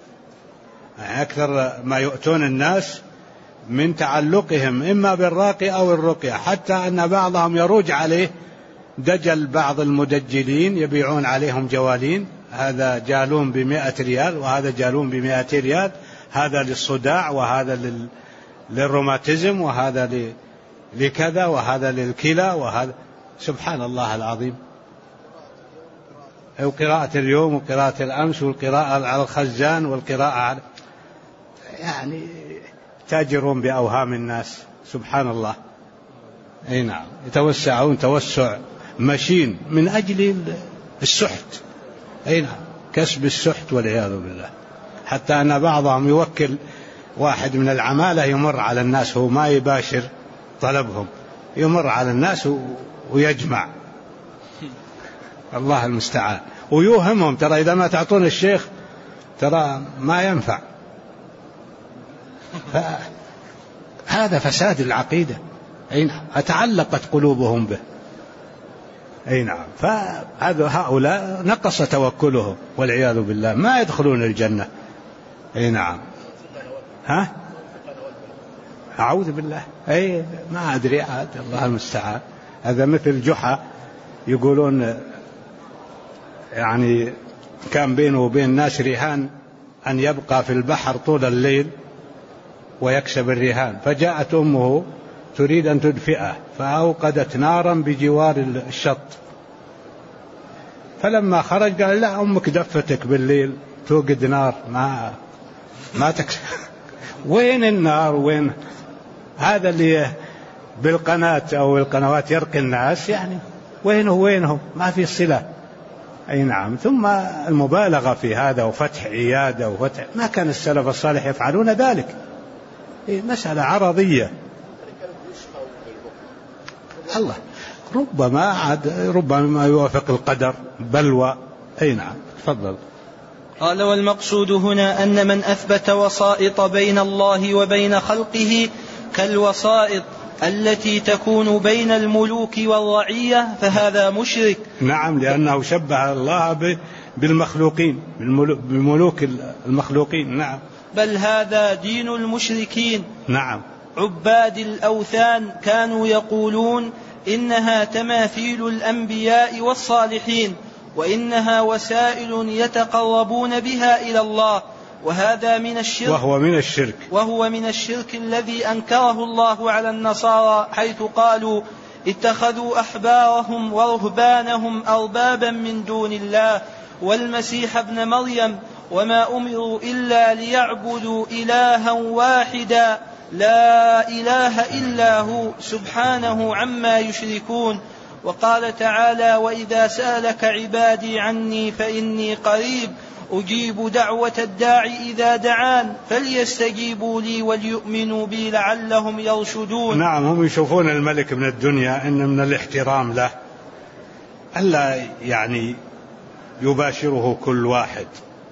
أكثر ما يؤتون الناس من تعلقهم إما بالراقي أو الرقية، حتى أن بعضهم يروج عليه دجل. بعض المدجلين يبيعون عليهم جوالين، هذا جالون ب100 ريال وهذا جالون ب200 ريال، هذا للصداع وهذا للروماتيزم وهذا لكذا وهذا للكلى وهذا. سبحان الله العظيم. وقراءة اليوم وقراءة الأمس والقراءة على الخزان والقراءة على يعني تاجرون بأوهام الناس. سبحان الله. أي نعم، يتوسعون توسع مشين من أجل السحت. أي نعم، كسب السحت والعياذ بالله. حتى أن بعضهم يوكل واحد من العمالة يمر على الناس، هو ما يباشر طلبهم، يمر على الناس ويجمع. الله المستعان. ويوهمهم ترى إذا ما تعطون الشيخ ترى ما ينفع. هذا فساد العقيدة. أي نعم، أتعلقت قلوبهم به. أي نعم، هؤلاء نقص توكلهم والعياذ بالله، ما يدخلون الجنة. أي نعم. أعوذ بالله. أي ما أدري عاد، الله المستعان. هذا مثل جحا، يقولون يعني كان بينه وبين الناس رهان أن يبقى في البحر طول الليل ويكسب الرهان، فجاءت أمه تريد أن تدفئه فأوقدت نارا بجوار الشط، فلما خرج قال لا، أمك دفتك بالليل توقد نار ما تكسب. وين النار؟ وين هذا اللي بالقناة أو القنوات يرقي الناس؟ يعني وينه ما في صلة. أي نعم. ثم المبالغة في هذا وفتح عيادة وفتح، ما كان السلف الصالح يفعلون ذلك. مسألة عرضية. الله، ربما يوافق القدر بلوى. أي نعم، تفضل. قال: والمقصود هنا أن من أثبت وسائط بين الله وبين خلقه كالوسائط التي تكون بين الملوك والرعية فهذا مشرك. نعم، لأنه شبه الله بالمخلوقين، بملوك المخلوقين. نعم. بل هذا دين المشركين. نعم. عباد الأوثان كانوا يقولون إنها تماثيل الأنبياء والصالحين، وإنها وسائل يتقربون بها إلى الله، وهذا من الشرك. وهو من الشرك الذي أنكره الله على النصارى، حيث قالوا: اتخذوا أحبارهم ورهبانهم أربابا من دون الله والمسيح ابن مريم وما أمروا إلا ليعبدوا إلها واحدا لا إله إلا هو سبحانه عما يشركون. وقال تعالى: وإذا سألك عبادي عني فإني قريب أجيب دعوة الداعي إذا دعان فليستجيبوا لي وليؤمنوا بي لعلهم يرشدون. نعم، هم يشوفون الملك من الدنيا إن من الاحترام له ألا يعني يباشره كل واحد،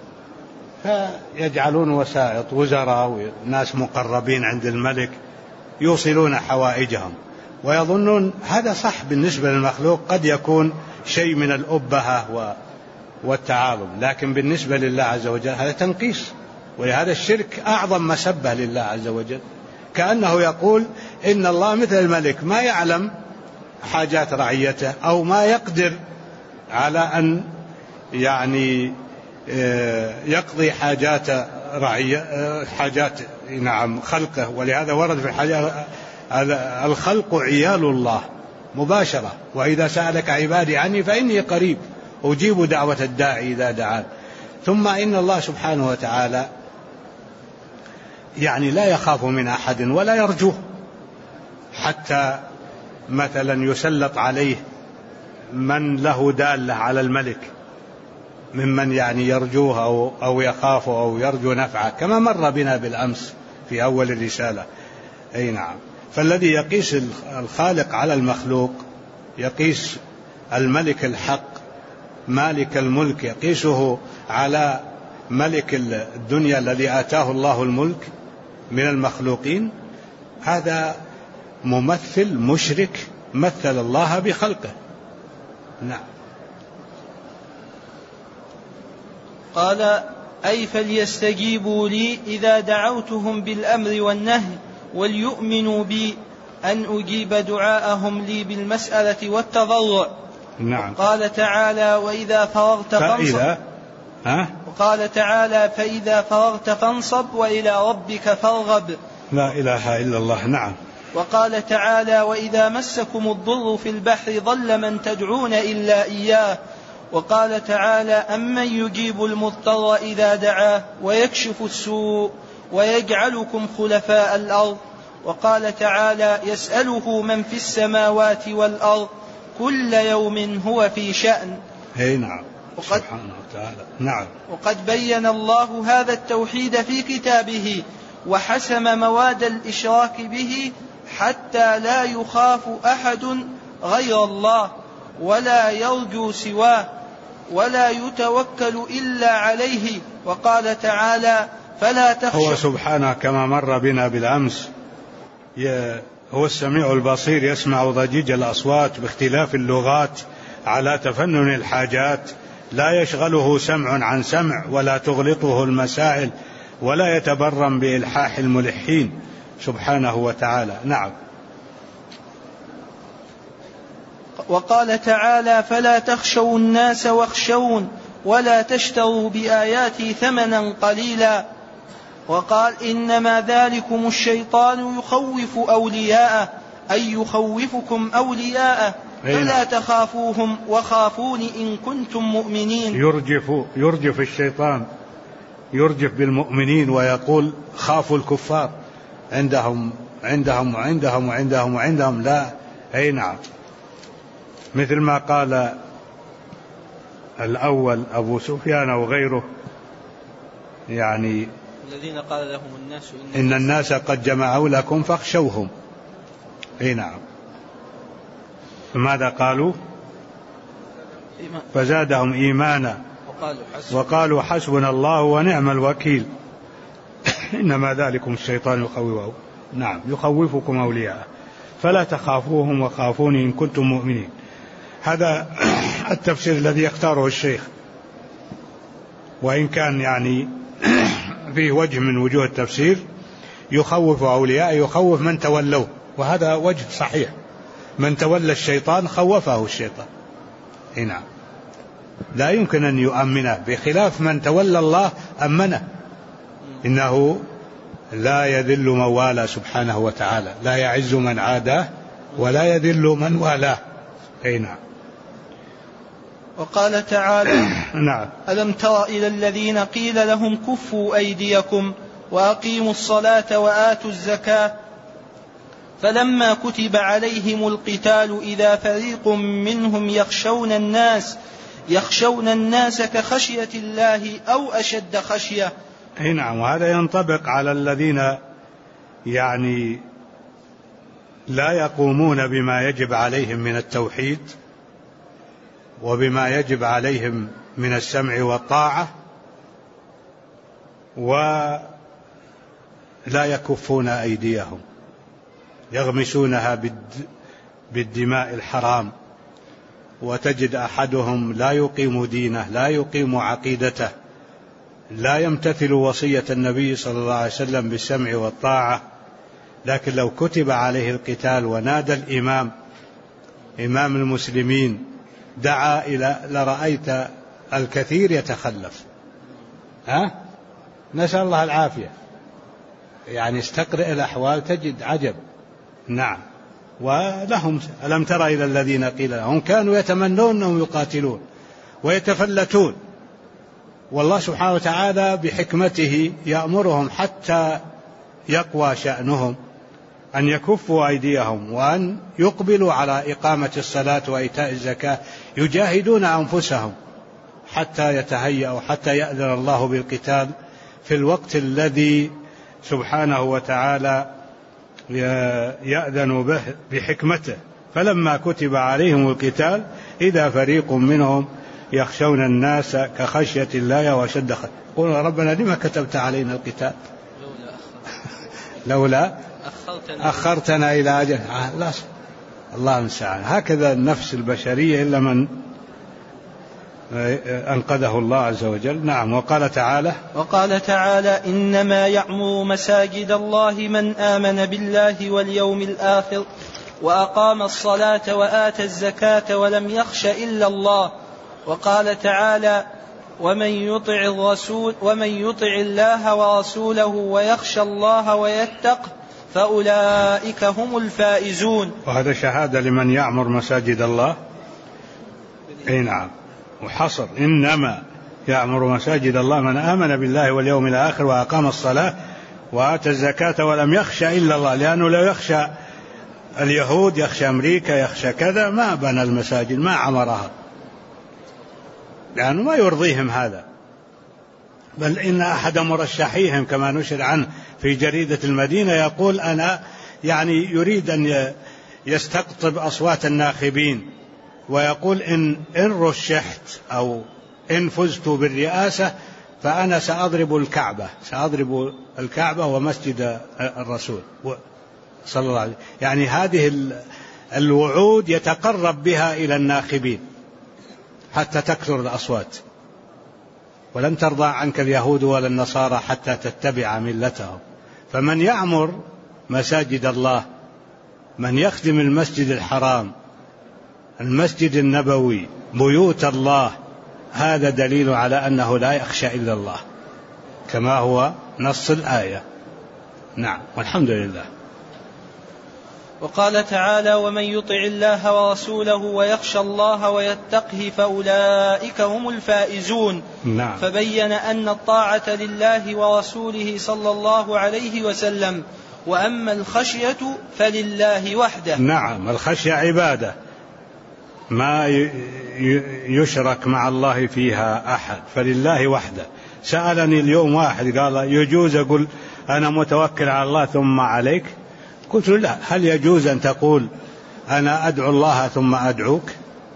فيجعلون وسائط وزراء وناس مقربين عند الملك يوصلون حوائجهم، ويظنون هذا صح بالنسبة للمخلوق، قد يكون شيء من الأبهة والتعاظم، لكن بالنسبة لله عز وجل هذا تنقيص، ولهذا الشرك أعظم مسبة لله عز وجل. كأنه يقول إن الله مثل الملك ما يعلم حاجات رعيته أو ما يقدر على أن يعني يقضي حاجات حاجات نعم خلقه. ولهذا ورد في الحديث: الخلق عيال الله مباشرة، وإذا سألك عبادي عني فإني قريب أجيب دعوة الداعي إذا دعان. ثم إن الله سبحانه وتعالى يعني لا يخاف من أحد ولا يرجوه، حتى مثلا يسلط عليه من له دالة على الملك ممن يعني يرجوه أو يخافه أو يرجو نفعه، كما مر بنا بالأمس في أول الرسالة. أي نعم. فالذي يقيس الخالق على المخلوق يقيس الملك الحق مالك الملك يقيسه على ملك الدنيا الذي آتاه الله الملك من المخلوقين، هذا ممثل مشرك مثل الله بخلقه. نعم. قال: أي فليستجيبوا لي إذا دعوتهم بالأمر والنهي وليؤمنوا بي أن أجيب دعاءهم لي بالمسألة والتضرع. نعم. قال تعالى: وإذا فرغت فانصب. وقال تعالى: فإذا فرغت فانصب وإلى ربك فارغب. لا إله إلا الله. نعم. وقال تعالى: وإذا مسكم الضر في البحر ضل من تدعون إلا إياه. وقال تعالى: أمن يجيب المضطر إذا دعاه ويكشف السوء ويجعلكم خلفاء الأرض. وقال تعالى: يسأله من في السماوات والأرض كل يوم هو في شأن. نعم. سبحانه وتعالى. نعم. وقد بين الله هذا التوحيد في كتابه وحسم مواد الإشراك به حتى لا يخاف أحد غير الله ولا يرجو سواه ولا يتوكل إلا عليه. وقال تعالى: فلا تخشوا. هو سبحانه كما مر بنا بالأمس هو السميع البصير، يسمع ضجيج الأصوات باختلاف اللغات على تفنن الحاجات، لا يشغله سمع عن سمع ولا تغلطه المسائل ولا يتبرم بإلحاح الملحين سبحانه وتعالى. نعم. وقال تعالى: فلا تخشوا الناس واخشون ولا تشتروا بآياتي ثمنا قليلا. وقال: إنما ذلكم الشيطان يخوف أولياءه أي يخوفكم أولياءه فلا تخافوهم وخافون إن كنتم مؤمنين. يرجف الشيطان، يرجف بالمؤمنين ويقول خافوا الكفار، عندهم وعندهم وعندهم وعندهم لا. نعم. مثل ما قال الأول أبو سفيان وغيره، يعني الذين قال لهم الناس إن الناس قد جمعوا لكم فاخشوهم. نعم. فماذا قالوا؟ فزادهم إيمانا وقالوا حسبنا الله ونعم الوكيل. إنما ذلكم الشيطان يخوفه. نعم. يخوفكم أولياءه فلا تخافوهم وخافوني إن كنتم مؤمنين. هذا التفسير الذي يختاره الشيخ، وإن كان يعني فيه وجه من وجوه التفسير، يخوف أولياء يخوف من تولوه، وهذا وجه صحيح. من تولى الشيطان خوفه الشيطان. نعم. لا يمكن أن يؤمنه، بخلاف من تولى الله أمنه. إنه لا يذل من والاه سبحانه وتعالى، لا يعز من عاداه ولا يذل من والاه. نعم. وقال تعالى: نعم. ألم تر إلى الذين قيل لهم كفوا أيديكم وأقيموا الصلاة وآتوا الزكاة فلما كتب عليهم القتال إذا فريق منهم يخشون الناس كخشية الله أو أشد خشية. نعم. وهذا ينطبق على الذين يعني لا يقومون بما يجب عليهم من التوحيد وبما يجب عليهم من السمع والطاعة، ولا يكفون أيديهم، يغمسونها بالدماء الحرام. وتجد أحدهم لا يقيم دينه، لا يقيم عقيدته، لا يمتثل وصية النبي صلى الله عليه وسلم بالسمع والطاعة، لكن لو كتب عليه القتال ونادى الإمام إمام المسلمين دعا إلى لرأيت الكثير يتخلف. نسأل الله العافية. يعني استقرئ الأحوال تجد عجب. نعم. ولهم ألم تر إلى الذين قيل لهم كانوا يتمنون أنهم يقاتلون ويتفلتون، والله سبحانه وتعالى بحكمته يأمرهم حتى يقوى شأنهم أن يكفوا أيديهم وأن يقبلوا على إقامة الصلاة وإيتاء الزكاة، يجاهدون أنفسهم حتى يتهيأوا، حتى يأذن الله بالقتال في الوقت الذي سبحانه وتعالى يأذن به بحكمته. فلما كتب عليهم القتال إذا فريق منهم يخشون الناس كخشية الله وأشد يقولون ربنا لما كتبت علينا القتال لولا أخرتنا إلى أجل لا الله المستعان. هكذا النفس البشرية إلا من أنقذه الله عز وجل. نعم. وقال تعالى إنما يعمر مساجد الله من آمن بالله واليوم الآخر وأقام الصلاة وآتى الزكاة ولم يخش إلا الله. وقال تعالى ومن يطع الله ورسوله ويخشى الله ويتقه فأولئك هم الفائزون. وهذا شهادة لمن يعمر مساجد الله. نعم. وحصر إنما يعمر مساجد الله من آمن بالله واليوم الآخر وأقام الصلاة وآتى الزكاة ولم يخشى إلا الله. لأنه لو يخشى اليهود يخشى أمريكا يخشى كذا ما بنى المساجد ما عمرها لأنه ما يرضيهم هذا. بل إن أحد مرشحيهم كما نشر عنه في جريدة المدينة يقول أنا يريد أن يستقطب أصوات الناخبين ويقول إن رشحت أو إن فزت بالرئاسة فأنا سأضرب الكعبة ومسجد الرسول صلى الله عليه وسلم. هذه الوعود يتقرب بها إلى الناخبين حتى تكثر الأصوات. ولن ترضى عنك اليهود ولا النصارى حتى تتبع ملتهم. فمن يعمر مساجد الله من يخدم المسجد الحرام المسجد النبوي بيوت الله هذا دليل على أنه لا يخشى إلا الله كما هو نص الآية. نعم. والحمد لله. وقال تعالى ومن يطع الله ورسوله ويخشى الله ويتقه فأولئك هم الفائزون. نعم. فبين أن الطاعة لله ورسوله صلى الله عليه وسلم. وأما الخشية فلله وحده. نعم. الخشية عبادة ما يشرك مع الله فيها أحد فلله وحده. سألني اليوم واحد قال يجوز أقول أنا متوكل على الله ثم عليك؟ قلت له لا. هل يجوز أن تقول أنا أدعو الله ثم أدعوك؟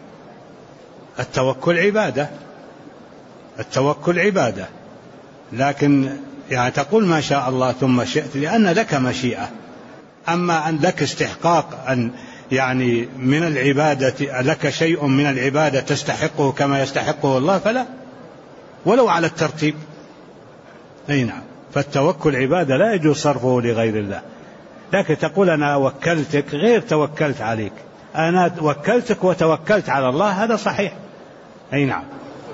التوكل عبادة لكن تقول ما شاء الله ثم شئت لأن لك مشيئة. أما أن لك استحقاق أن من العبادة لك شيء من العبادة تستحقه كما يستحقه الله فلا ولو على الترتيب. نعم. فالتوكل عبادة لا يجوز صرفه لغير الله. لكن تقول أنا وكلتك غير توكلت عليك. أنا وكلتك وتوكلت على الله هذا صحيح. نعم.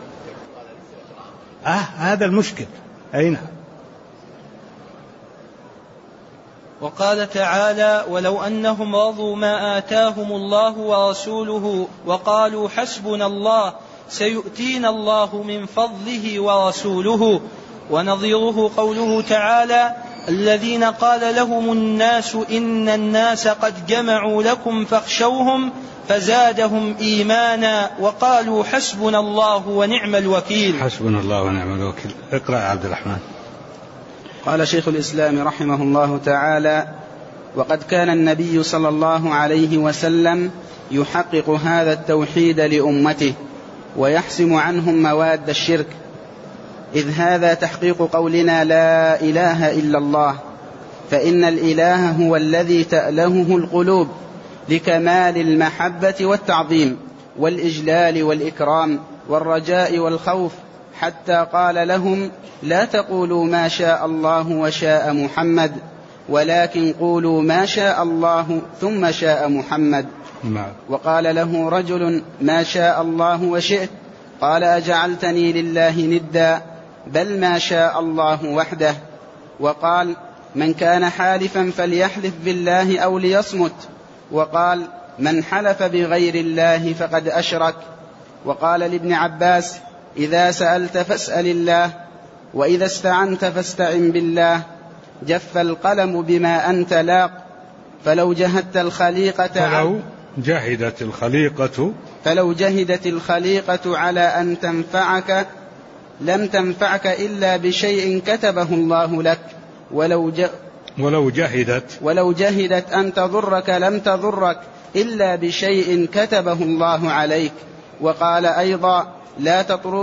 هذا المشكل. نعم. وقال تعالى ولو أنهم رضوا ما آتاهم الله ورسوله وقالوا حسبنا الله سيؤتينا الله من فضله ورسوله. ونظيره قوله تعالى الذين قال لهم الناس إن الناس قد جمعوا لكم فاخشوهم فزادهم إيمانا وقالوا حسبنا الله ونعم الوكيل. حسبنا الله ونعم الوكيل. اقرأ يا عبد الرحمن. قال شيخ الإسلام رحمه الله تعالى وقد كان النبي صلى الله عليه وسلم يحقق هذا التوحيد لأمته ويحسم عنهم مواد الشرك إذ هذا تحقيق قولنا لا إله إلا الله فإن الإله هو الذي تألهه القلوب لكمال المحبة والتعظيم والإجلال والإكرام والرجاء والخوف حتى قال لهم لا تقولوا ما شاء الله وشاء محمد ولكن قولوا ما شاء الله ثم شاء محمد. وقال له رجل ما شاء الله وشئت قال أجعلتني لله ندا بل ما شاء الله وحده. وقال من كان حالفا فليحلف بالله أو ليصمت. وقال من حلف بغير الله فقد أشرك. وقال لابن عباس إذا سألت فاسأل الله وإذا استعنت فاستعن بالله جف القلم بما أنت لاق فلو جهدت الخليقة على أن تنفعك لم تنفعك إلا بشيء كتبه الله لك ولو جهدت أن تضرك لم تضرك إلا بشيء كتبه الله عليك. وقال أيضا لا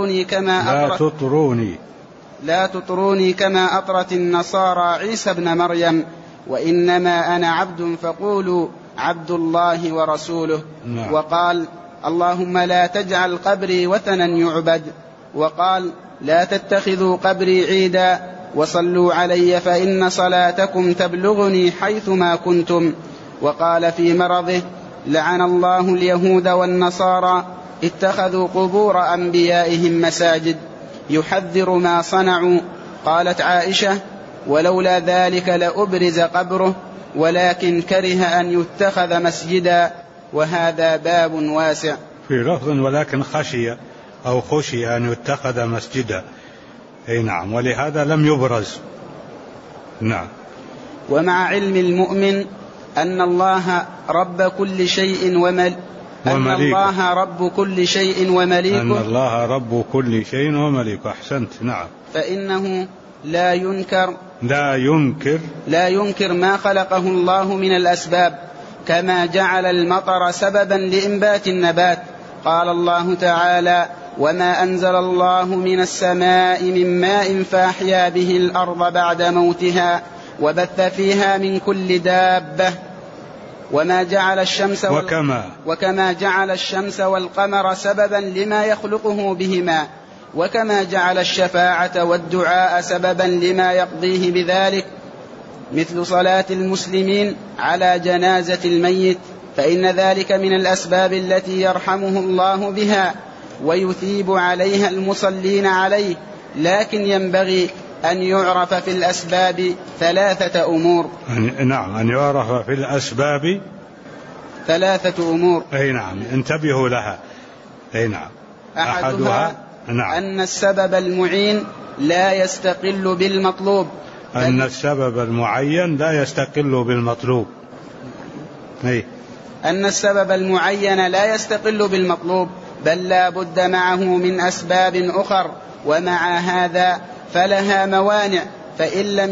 تطروني كما أطرت النصارى عيسى ابن مريم، وإنما أنا عبد فقولوا عبد الله ورسوله. وقال اللهم لا تجعل قبري وثنا يعبد. وقال لا تتخذوا قبري عيدا، وصلوا علي فإن صلاتكم تبلغني حيثما كنتم. وقال في مرضه لعن الله اليهود والنصارى اتخذوا قبور أنبيائهم مساجد، يحذر ما صنعوا. قالت عائشة ولولا ذلك لأبرز قبره، ولكن كره أن يتخذ مسجدا، وهذا باب واسع. في لفظ ولكن خشي أن يتخذ مسجدا، أي نعم، ولهذا لم يبرز. نعم. ومع علم المؤمن أن الله رب كل شيء ومليكه. أن الله رب كل شيء ومليكه. أحسنت. نعم. فإنه لا ينكر ما خلقه الله من الأسباب، كما جعل المطر سببا لإنبات النبات. قال الله تعالى وما أنزل الله من السماء من ماء فأحيا به الأرض بعد موتها وبث فيها من كل دابة. وكما جعل الشمس والقمر سببا لما يخلقه بهما، وكما جعل الشفاعة والدعاء سببا لما يقضيه بذلك، مثل صلاة المسلمين على جنازة الميت، فإن ذلك من الأسباب التي يرحمه الله بها ويثيب عليها المصلين عليه. لكن ينبغي أن يعرف في الأسباب 3 أمور. نعم، أن يعرف في الأسباب 3 أمور. أي نعم، انتبهوا لها. أي نعم. أحدها أن السبب المعين لا يستقل بالمطلوب. أن السبب المعين لا يستقل بالمطلوب. أن السبب المعين لا يستقل بالمطلوب، بل لا بد معه من أسباب أخر، ومع هذا فلها موانع. فإن لم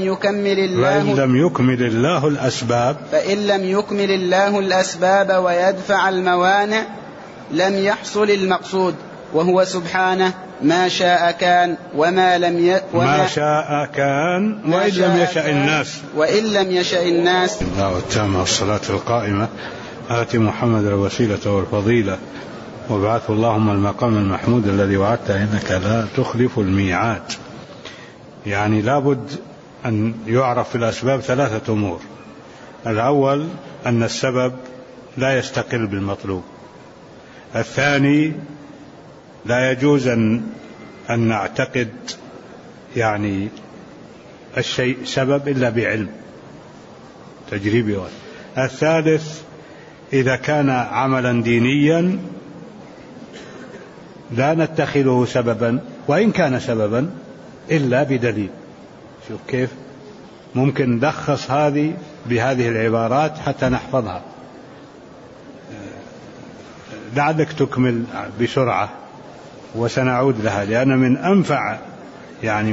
يكمل الله الأسباب ويدفع الموانع لم يحصل المقصود، وهو سبحانه ما شاء كان وإن لم يشأ الناس. الله التامة والصلاة القائمة آت محمد الوسيلة والفضيلة وابعثه اللهم المقام المحمود الذي وعدته إنك لا تخلف الميعاد. يعني لابد أن يعرف في الأسباب 3 أمور. الأول أن السبب لا يستقل بالمطلوب. الثاني لا يجوز أن نعتقد يعني الشيء سبب إلا بعلم تجريبي. الثالث إذا كان عملا دينيا لا نتخذه سببا وإن كان سببا إلا بدليل. شوف كيف ممكن نلخص هذه بهذه العبارات حتى نحفظها. لعلك تكمل بسرعة وسنعود لها، لأن من أنفع يعني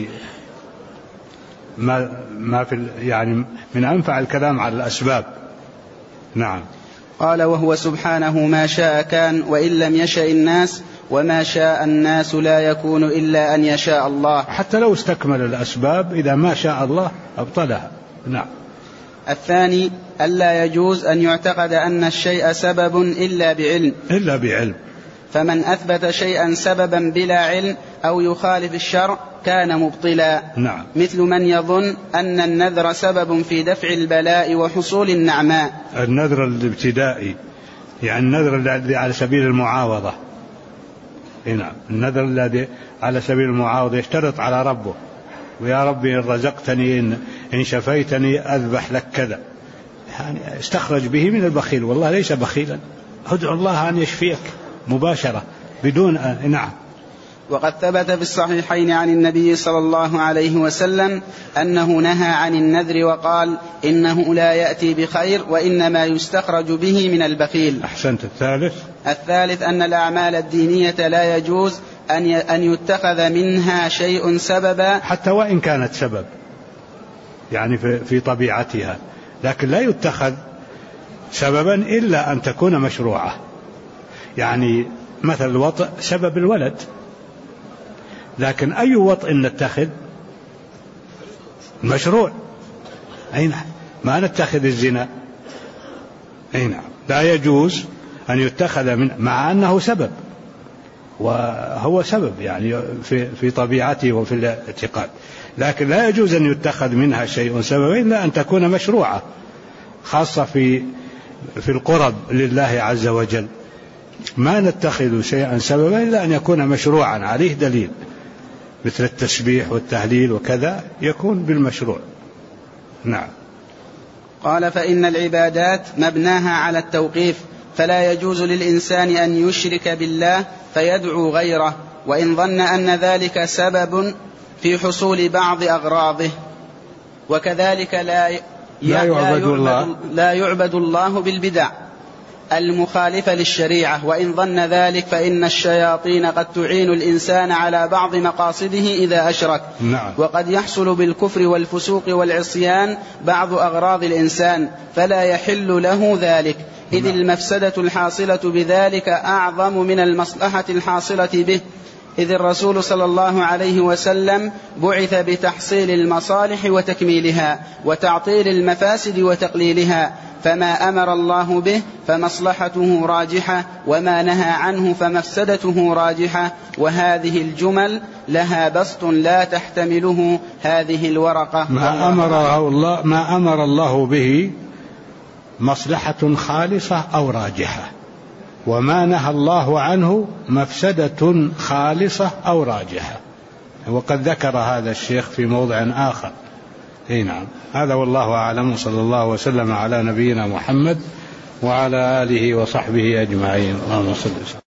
من أنفع الكلام على الأسباب. نعم. قال وهو سبحانه ما شاء كان وإن لم يشأ الناس، وما شاء الناس لا يكون إلا أن يشاء الله. حتى لو استكمل الأسباب إذا ما شاء الله أبطلها. نعم. الثاني ألا يجوز أن يعتقد أن الشيء سبب إلا بعلم. فمن أثبت شيئا سببا بلا علم أو يخالف الشرع كان مبطلا. نعم. مثل من يظن أن النذر سبب في دفع البلاء وحصول النعماء. النذر الابتدائي يعني النذر الذي على سبيل المعاوضة. نعم. النذر الذي على سبيل المعاوضة يشترط على ربه، ويا ربي إن رزقتني إن شفيتني أذبح لك كذا، يعني استخرج به من البخيل، والله ليس بخيلا. ادعو الله أن يشفيك مباشرة بدون نعم. وقد ثبت في الصحيحين عن النبي صلى الله عليه وسلم أنه نهى عن النذر وقال إنه لا يأتي بخير وإنما يستخرج به من البخيل. أحسنت. الثالث أن الأعمال الدينية لا يجوز أن يتخذ منها شيء سببا، حتى وإن كانت سبب يعني في طبيعتها، لكن لا يتخذ سببا إلا أن تكون مشروعة. يعني مثل الوطء سبب الولد، لكن أي وطء نتخذ؟ مشروع. أي نعم، ما نتخذ الزنا. أي نعم، لا يجوز أن يتخذ من، مع أنه سبب، وهو سبب يعني في طبيعته وفي الاعتقاد، لكن لا يجوز أن يتخذ منها شيء سبب إلا أن تكون مشروعة، خاصة في القرب لله عز وجل. ما نتخذ شيئا سببا إلا أن يكون مشروعا عليه دليل، مثل التسبيح والتهليل وكذا يكون بالمشروع. نعم. قال: فإن العبادات مبناها على التوقيف، فلا يجوز للإنسان أن يشرك بالله فيدعو غيره، وإن ظن أن ذلك سبب في حصول بعض أغراضه. وكذلك لا يعبد الله بالبدع المخالفة للشريعة، وإن ظن ذلك فإن الشياطين قد تعين الإنسان على بعض مقاصده إذا أشرك. نعم. وقد يحصل بالكفر والفسوق والعصيان بعض أغراض الإنسان، فلا يحل له ذلك، إذ المفسدة الحاصلة بذلك أعظم من المصلحة الحاصلة به، إذ الرسول صلى الله عليه وسلم بعث بتحصيل المصالح وتكميلها، وتعطيل المفاسد وتقليلها، فما أمر الله به فمصلحته راجحة، وما نهى عنه فمفسدته راجحة، وهذه الجمل لها بسط لا تحتمله هذه الورقة. ما أمر الله به مصلحة خالصة أو راجحة، وما نهى الله عنه مفسدة خالصة أو راجحة، وقد ذكر هذا الشيخ في موضع آخر. نعم. هذا والله أعلم، صلى الله وسلم على نبينا محمد وعلى آله وصحبه أجمعين. اللهم صل وسلم.